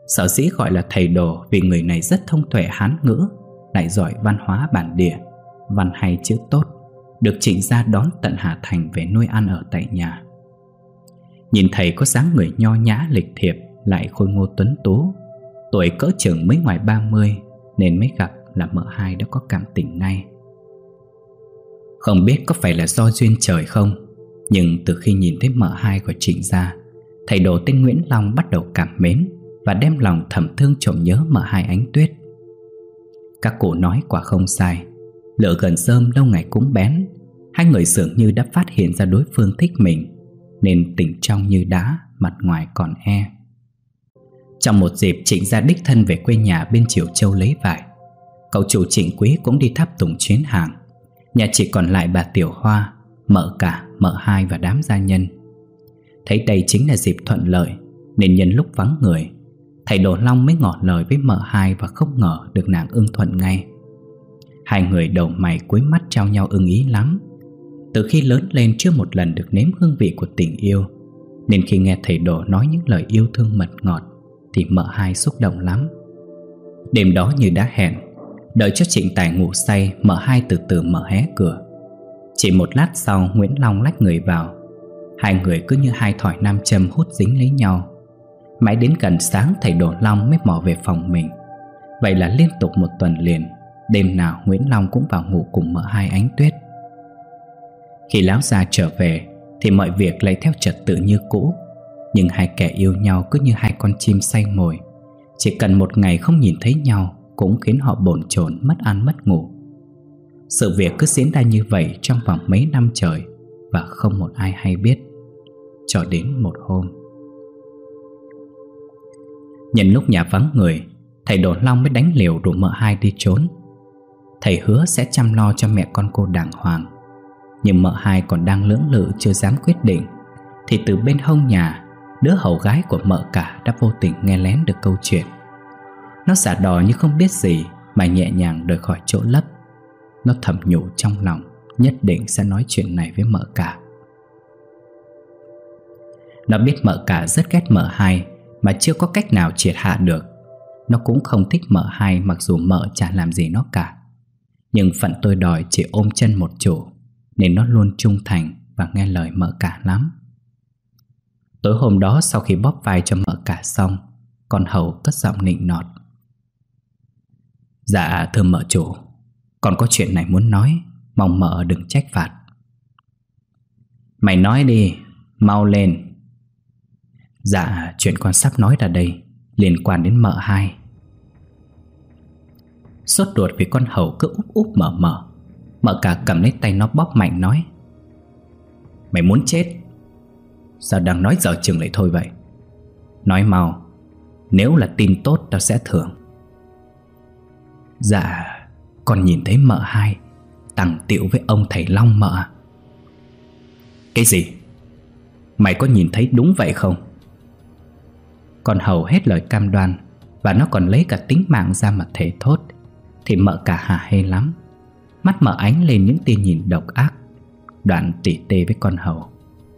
Sở dĩ gọi là thầy đồ vì người này rất thông tuệ Hán ngữ, lại giỏi văn hóa bản địa, văn hay chữ tốt, được Trịnh gia đón tận Hà Thành về nuôi ăn ở tại nhà. Nhìn thầy có dáng người nho nhã lịch thiệp, lại khôi ngô tuấn tú, tuổi cỡ chừng mới ngoài ba mươi, nên mới gặp là mợ hai đã có cảm tình ngay. Không biết có phải là do duyên trời không, nhưng từ khi nhìn thấy mợ hai của Trịnh gia, thầy đồ tên Nguyễn Long bắt đầu cảm mến và đem lòng thầm thương trộm nhớ mợ hai Ánh Tuyết. Các cụ nói quả không sai, lửa gần rơm lâu ngày cũng bén. Hai người dường như đã phát hiện ra đối phương thích mình, nên tình trong như đá, mặt ngoài còn e. Trong một dịp Trịnh gia đích thân về quê nhà bên Triều Châu lấy vải, cậu chủ Trịnh Quý cũng đi tháp tùng chuyến hàng. Nhà chỉ còn lại bà Tiểu Hoa, mợ cả, mợ hai và đám gia nhân. Thấy đây chính là dịp thuận lợi, nên nhân lúc vắng người, thầy Đồ Long mới ngỏ lời với mợ hai và không ngờ được nàng ưng thuận ngay. Hai người đầu mày cuối mắt trao nhau ưng ý lắm. Từ khi lớn lên chưa một lần được nếm hương vị của tình yêu, nên khi nghe thầy Đồ nói những lời yêu thương mật ngọt thì mợ hai xúc động lắm. Đêm đó như đã hẹn, đợi cho Trịnh Tài ngủ say, mợ hai từ từ mở hé cửa. Chỉ một lát sau, Nguyễn Long lách người vào. Hai người cứ như hai thỏi nam châm hút dính lấy nhau. Mãi đến gần sáng thầy Đồ Long mới mò về phòng mình. Vậy là liên tục một tuần liền, đêm nào Nguyễn Long cũng vào ngủ cùng mợ hai Ánh Tuyết. Khi lão già trở về thì mọi việc lại theo trật tự như cũ. Nhưng hai kẻ yêu nhau cứ như hai con chim say mồi, chỉ cần một ngày không nhìn thấy nhau cũng khiến họ bồn chồn, mất ăn mất ngủ. Sự việc cứ diễn ra như vậy trong vòng mấy năm trời, và không một ai hay biết. Cho đến một hôm, nhân lúc nhà vắng người, thầy Đồ Long mới đánh liều rủ mợ hai đi trốn. Thầy hứa sẽ chăm lo cho mẹ con cô đàng hoàng. Nhưng mợ hai còn đang lưỡng lự chưa dám quyết định, thì từ bên hông nhà, đứa hầu gái của mợ cả đã vô tình nghe lén được câu chuyện. Nó giả đò như không biết gì mà nhẹ nhàng rời khỏi chỗ lấp. Nó thầm nhủ trong lòng nhất định sẽ nói chuyện này với mợ cả. Nó biết mợ cả rất ghét mợ hai mà chưa có cách nào triệt hạ được. Nó cũng không thích mợ hai, mặc dù mợ chả làm gì nó cả. Nhưng phận tôi đòi chỉ ôm chân một chủ, nên nó luôn trung thành và nghe lời mợ cả lắm. Tối hôm đó, sau khi bóp vai cho mợ cả xong, con hầu cất giọng nịnh nọt: "Dạ thưa mợ chủ, con có chuyện này muốn nói, mong mợ đừng trách phạt." "Mày nói đi, mau lên." "Dạ, chuyện con sắp nói ra đây liên quan đến mợ hai." Sốt ruột vì con hầu cứ úp úp mở mở, mợ cả cầm lấy tay nó bóp mạnh nói: "Mày muốn chết? Sao đang nói dở chừng lại thôi vậy? Nói mau, nếu là tin tốt tao sẽ thưởng." "Dạ, con nhìn thấy mợ hai tằng tiệu với ông thầy Long mợ." "Cái gì? Mày có nhìn thấy đúng vậy không?" Con hầu hết lời cam đoan, và nó còn lấy cả tính mạng ra mà thề thốt, thì mợ cả hả hê lắm. Mắt mợ ánh lên những tia nhìn độc ác, đoạn tỉ tê với con hầu: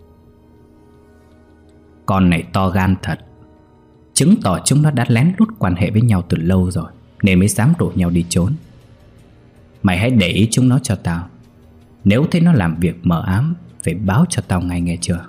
"Con này to gan thật, chứng tỏ chúng nó đã lén lút quan hệ với nhau từ lâu rồi, nên mới dám rủ nhau đi trốn. Mày hãy để ý chúng nó cho tao. Nếu thấy nó làm việc mờ ám, phải báo cho tao ngay, nghe chưa?"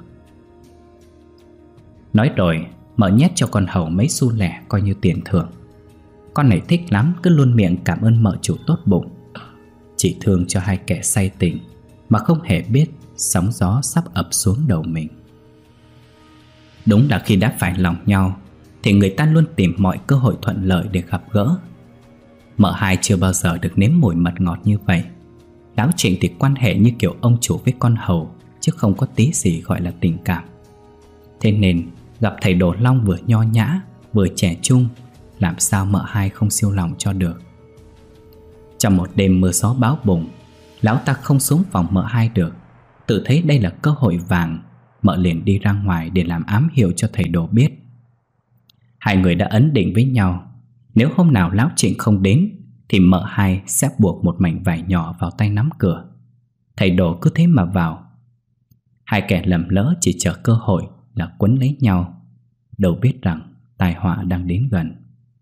Nói rồi, mợ nhét cho con hầu mấy xu lẻ coi như tiền thưởng. Con này thích lắm, cứ luôn miệng cảm ơn mợ chủ tốt bụng. Chỉ thương cho hai kẻ say tình, mà không hề biết sóng gió sắp ập xuống đầu mình. Đúng là khi đã phải lòng nhau, thì người ta luôn tìm mọi cơ hội thuận lợi để gặp gỡ. Mợ hai chưa bao giờ được nếm mùi mật ngọt như vậy. Lão Trịnh thì quan hệ như kiểu ông chủ với con hầu, chứ không có tí gì gọi là tình cảm. Thế nên gặp thầy Đồ Long vừa nho nhã vừa trẻ trung, làm sao mợ hai không siêu lòng cho được. Trong một đêm mưa gió bão bùng, lão ta không xuống phòng mợ hai được. Tự thấy đây là cơ hội vàng, mợ liền đi ra ngoài để làm ám hiệu cho thầy Đồ biết. Hai người đã ấn định với nhau, nếu hôm nào lão Trịnh không đến thì mợ hai sẽ buộc một mảnh vải nhỏ vào tay nắm cửa. Thầy Đồ cứ thế mà vào. Hai kẻ lầm lỡ chỉ chờ cơ hội là quấn lấy nhau, đâu biết rằng tai họa đang đến gần.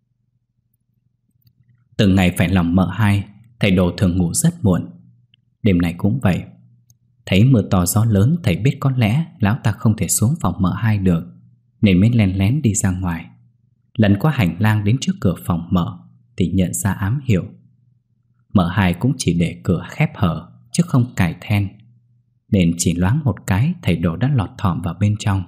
Từng ngày phải lòng mợ hai, thầy Đồ thường ngủ rất muộn. Đêm này cũng vậy. Thấy mưa to gió lớn, thầy biết có lẽ lão ta không thể xuống phòng mợ hai được, nên mới len lén đi ra ngoài. Lần qua hành lang đến trước cửa phòng mợ thì nhận ra ám hiệu. Mợ hai cũng chỉ để cửa khép hở chứ không cài then, nên chỉ loáng một cái thầy Đồ đã lọt thỏm vào bên trong.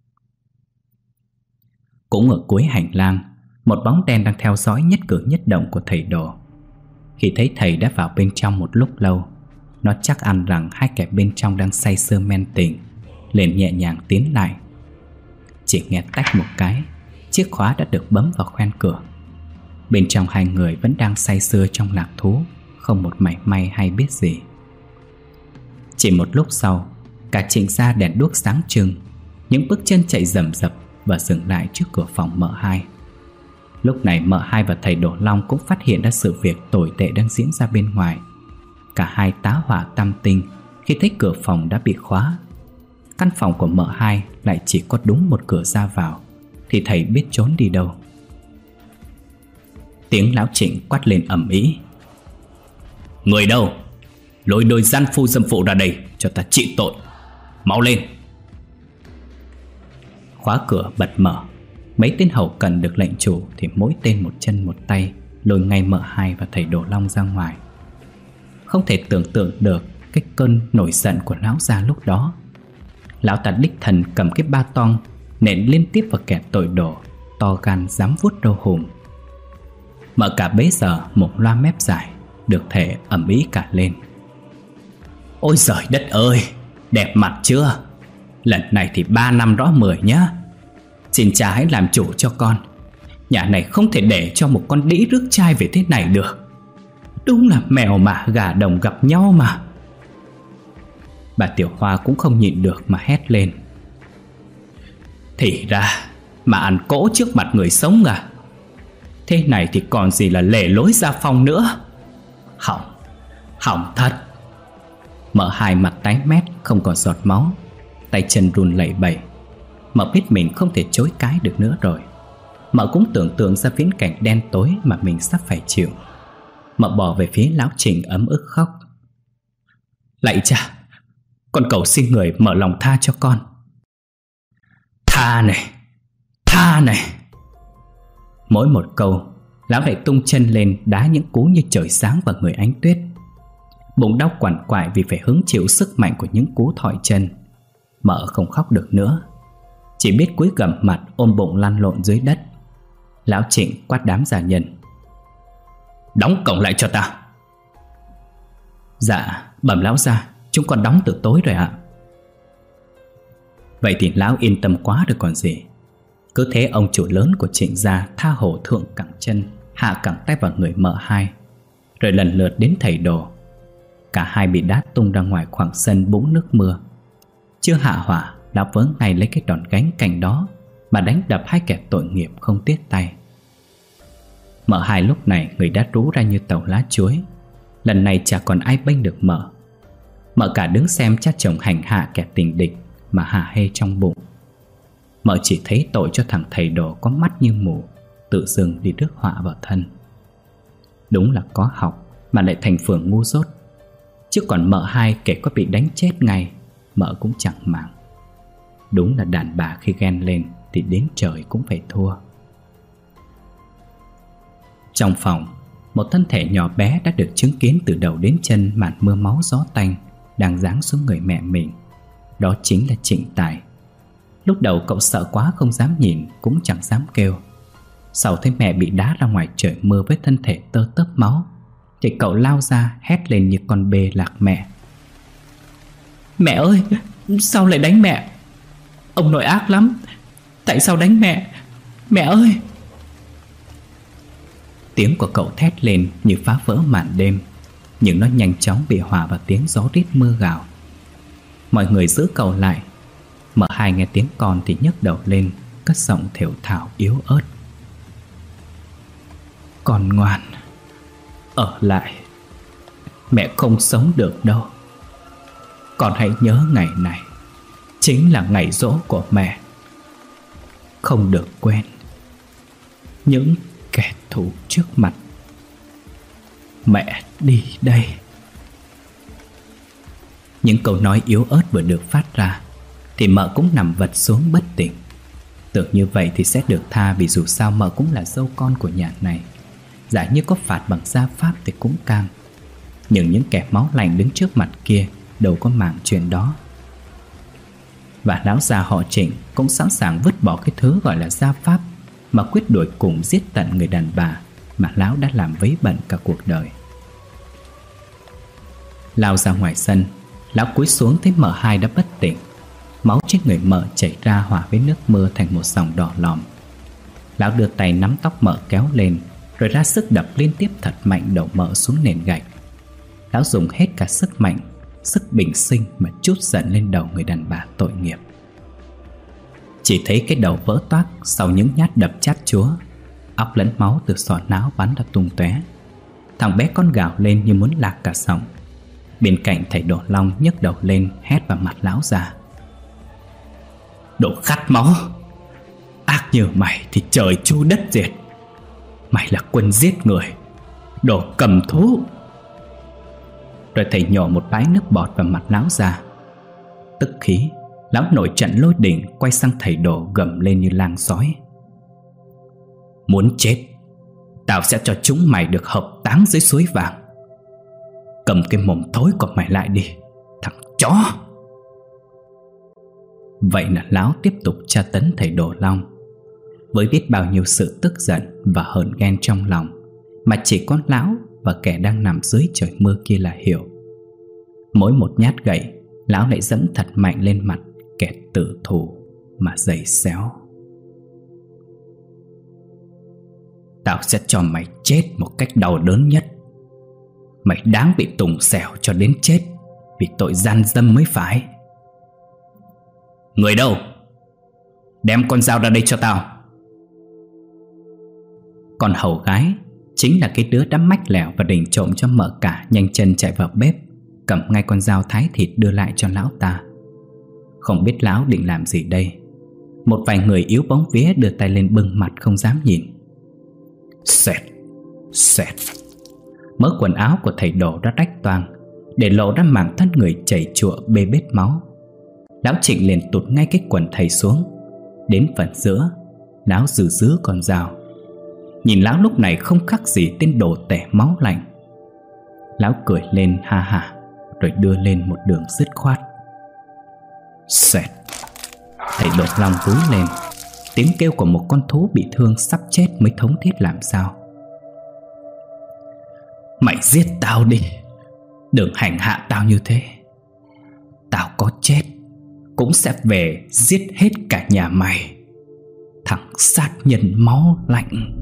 Cũng ở cuối hành lang, một bóng đen đang theo dõi nhất cử nhất động của thầy Đồ. Khi thấy thầy đã vào bên trong một lúc lâu, nó chắc ăn rằng hai kẻ bên trong đang say sưa men tình, liền nhẹ nhàng tiến lại. Chỉ nghe tách một cái, chiếc khóa đã được bấm vào khoen cửa. Bên trong hai người vẫn đang say sưa trong lạc thú, không một mảy may hay biết gì. Chỉ một lúc sau, cả Trịnh gia đèn đuốc sáng trưng, những bước chân chạy rầm rập và dừng lại trước cửa phòng mợ hai. Lúc này mợ hai và thầy Đồ Long cũng phát hiện ra sự việc tồi tệ đang diễn ra bên ngoài. Cả hai tá hỏa tam tinh khi thấy cửa phòng đã bị khóa. Căn phòng của mợ hai lại chỉ có đúng một cửa ra vào, thì thầy biết trốn đi đâu. Tiếng lão Trịnh quát lên ầm ĩ: "Người đâu? Lôi đôi gian phu dâm phụ ra đây cho ta trị tội. Mau lên!" Khóa cửa bật mở. Mấy tên hầu cận được lệnh chủ thì mỗi tên một chân một tay lôi ngay mợ hai và thầy Đồ Long ra ngoài. Không thể tưởng tượng được cái cơn nổi giận của lão già lúc đó. Lão ta đích thần cầm cái ba tong nện liên tiếp vào kẻ tội đồ to gan dám vuốt râu hùm. Mợ cả bấy giờ một loa mép dài được thể ầm ĩ cả lên: "Ôi giời đất ơi, đẹp mặt chưa? Lần này thì ba năm rõ mười nhá. Xin cha hãy làm chủ cho con. Nhà này không thể để cho một con đĩ rước trai về thế này được. Đúng là mèo mà gà đồng gặp nhau mà." Bà Tiểu Hoa cũng không nhịn được mà hét lên: "Thì ra mà ăn cỗ trước mặt người sống à? Thế này thì còn gì là lề lối gia phong nữa. Hỏng, hỏng thật." Mợ hai mặt tái mét không còn giọt máu, tay chân run lẩy bẩy. Mợ biết mình không thể chối cãi được nữa rồi. Mợ cũng tưởng tượng ra viễn cảnh đen tối mà mình sắp phải chịu. Mợ bò về phía lão Trịnh ấm ức khóc: "Lạy cha, con cầu xin người mở lòng tha cho con. Tha này, tha này." Mỗi một câu, lão lại tung chân lên đá những cú như trời sáng vào người Ánh Tuyết. Bụng đau quằn quại vì phải hứng chịu sức mạnh của những cú thỏi chân. Mợ không khóc được nữa, chỉ biết cúi gằm mặt ôm bụng lăn lộn dưới đất. Lão Trịnh quát đám gia nhân: "Đóng cổng lại cho ta." "Dạ, bẩm lão gia, chúng con đóng từ tối rồi ạ." Vậy thì lão yên tâm quá được còn gì. Cứ thế ông chủ lớn của Trịnh gia tha hồ thượng cẳng chân, hạ cẳng tay vào người mợ hai, rồi lần lượt đến thầy Đồ. Cả hai bị đá tung ra ngoài khoảng sân búng nước mưa. Chưa hạ hỏa, lão vớ ngay lấy cái đòn gánh cạnh đó mà đánh đập hai kẻ tội nghiệp không tiếc tay. Mợ hai lúc này người đã rú ra như tàu lá chuối. Lần này chả còn ai bênh được mợ. Mợ cả đứng xem cha chồng hành hạ kẻ tình địch mà hả hê trong bụng. Mợ chỉ thấy tội cho thằng thầy Đồ có mắt như mù, tự dưng đi rước họa vào thân. Đúng là có học mà lại thành phường ngu dốt. Chứ còn mợ hai kể có bị đánh chết ngay, mợ cũng chẳng màng. Đúng là đàn bà khi ghen lên thì đến trời cũng phải thua. Trong phòng, một thân thể nhỏ bé đã được chứng kiến từ đầu đến chân màn mưa máu gió tanh đang giáng xuống người mẹ mình. Đó chính là Trịnh Tài. Lúc đầu cậu sợ quá không dám nhìn, cũng chẳng dám kêu. Sau thấy mẹ bị đá ra ngoài trời mưa với thân thể tơ tớp máu, thì cậu lao ra hét lên như con bê lạc mẹ: "Mẹ ơi, sao lại đánh mẹ? Ông nội ác lắm, tại sao đánh mẹ? Mẹ ơi!" Tiếng của cậu thét lên như phá vỡ màn đêm, nhưng nó nhanh chóng bị hòa vào tiếng gió rít mưa gào. Mọi người giữ cậu lại. Mợ hai nghe tiếng con thì nhấc đầu lên, cất giọng thều thào yếu ớt: "Con ngoan, ở lại. Mẹ không sống được đâu. Con hãy nhớ ngày này chính là ngày giỗ của mẹ. Không được quên, những kẻ thù trước mặt. Mẹ đi đây. Những câu nói yếu ớt vừa được phát ra thì mợ cũng nằm vật xuống bất tỉnh. Tưởng như vậy thì sẽ được tha, vì dù sao mợ cũng là dâu con của nhà này. Giả như có phạt bằng gia pháp thì cũng cam. Nhưng những kẻ máu lạnh đứng trước mặt kia đâu có màng chuyện đó. Và lão già họ Trịnh cũng sẵn sàng vứt bỏ cái thứ gọi là gia pháp mà quyết đuổi cùng giết tận người đàn bà mà lão đã làm vấy bận cả cuộc đời. Lao ra ngoài sân, lão cúi xuống thấy mợ hai đã bất tỉnh. Máu trên người mợ chảy ra hòa với nước mưa thành một dòng đỏ lòm. Lão đưa tay nắm tóc mợ kéo lên, rồi ra sức đập liên tiếp thật mạnh đầu mợ xuống nền gạch. Lão dùng hết cả sức mạnh, sức bình sinh mà trút giận lên đầu người đàn bà tội nghiệp. Chỉ thấy cái đầu vỡ toác sau những nhát đập chát chúa, óc lẫn máu từ sọ não bắn ra tung tóe. Thằng bé con gào lên như muốn lạc cả giọng. Bên cạnh thầy Đồ Long nhấc đầu lên hét vào mặt lão già: Đồ khát máu! Ác như mày thì trời chu đất diệt. Mày là quân giết người, đồ cầm thú! Rồi thầy nhổ một bãi nước bọt vào mặt lão già. Tức khí, lão nổi trận lôi đình, quay sang thầy Đồ gầm lên như lang sói: Muốn chết, tao sẽ cho chúng mày được hợp táng dưới suối vàng. Cầm cái mồm thối của mày lại đi, thằng chó! Vậy là lão tiếp tục tra tấn thầy Đồ Long. Với biết bao nhiêu sự tức giận và hờn ghen trong lòng, mà chỉ có lão và kẻ đang nằm dưới trời mưa kia là hiểu. Mỗi một nhát gậy, lão lại giẫm thật mạnh lên mặt kẻ tử thù mà giày xéo. Tao sẽ cho mày chết một cách đau đớn nhất. Mày đáng bị tùng xẻo cho đến chết vì tội gian dâm mới phải. Người đâu? Đem con dao ra đây cho tao. Còn hầu gái, chính là cái đứa đã mách lẻo và định trộm cho mợ cả, nhanh chân chạy vào bếp, cầm ngay con dao thái thịt đưa lại cho lão ta. Không biết lão định làm gì đây. Một vài người yếu bóng vía đưa tay lên bưng mặt không dám nhìn. Xẹt, xẹt. Mớ quần áo của thầy Đồ đã rách toang, để lộ ra mảng thân người chảy chụa bê bết máu. Lão Trịnh liền tụt ngay cái quần thầy xuống. Đến phần giữa, lão giữ giữ con dao. Nhìn lão lúc này không khác gì tên đồ tẻ máu lạnh. Lão cười lên ha ha, rồi đưa lên một đường dứt khoát. Xẹt. Thầy Đồ Long cúi lên. Tiếng kêu của một con thú bị thương sắp chết mới thống thiết làm sao. Mày giết tao đi, đừng hành hạ tao như thế. Tao có chết cũng sẽ về giết hết cả nhà mày, thằng sát nhân máu lạnh.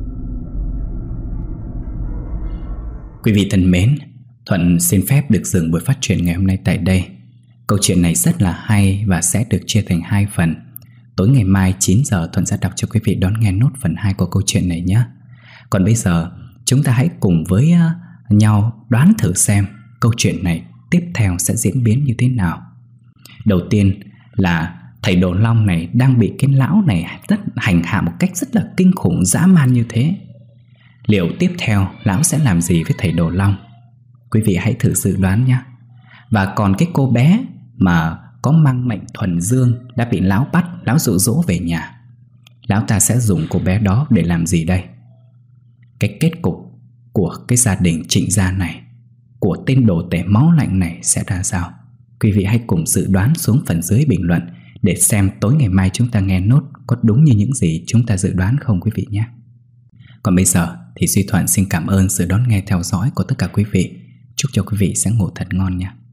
Quý vị thân mến, Thuận xin phép được dừng buổi phát truyện ngày hôm nay tại đây. Câu chuyện này rất là hay và sẽ được chia thành hai phần. Tối ngày mai chín giờ Thuận sẽ đọc cho quý vị đón nghe nốt phần hai của câu chuyện này nhé. Còn bây giờ chúng ta hãy cùng với nhau đoán thử xem câu chuyện này tiếp theo sẽ diễn biến như thế nào. Đầu tiên là thầy Đồ Long này đang bị cái lão này rất hành hạ một cách rất là kinh khủng, dã man như thế. Liệu tiếp theo lão sẽ làm gì với thầy Đồ Long? Quý vị hãy thử dự đoán nhé. Và còn cái cô bé mà có mang mệnh thuần dương đã bị lão bắt, lão dụ dỗ về nhà, lão ta sẽ dùng cô bé đó để làm gì đây? Cái kết cục của cái gia đình Trịnh gia này, của tên đồ tể máu lạnh này sẽ ra sao? Quý vị hãy cùng dự đoán xuống phần dưới bình luận để xem tối ngày mai chúng ta nghe nốt có đúng như những gì chúng ta dự đoán không quý vị nhé. Còn bây giờ thì Duy Thuận xin cảm ơn sự đón nghe theo dõi của tất cả quý vị. Chúc cho quý vị sẽ ngủ thật ngon nha.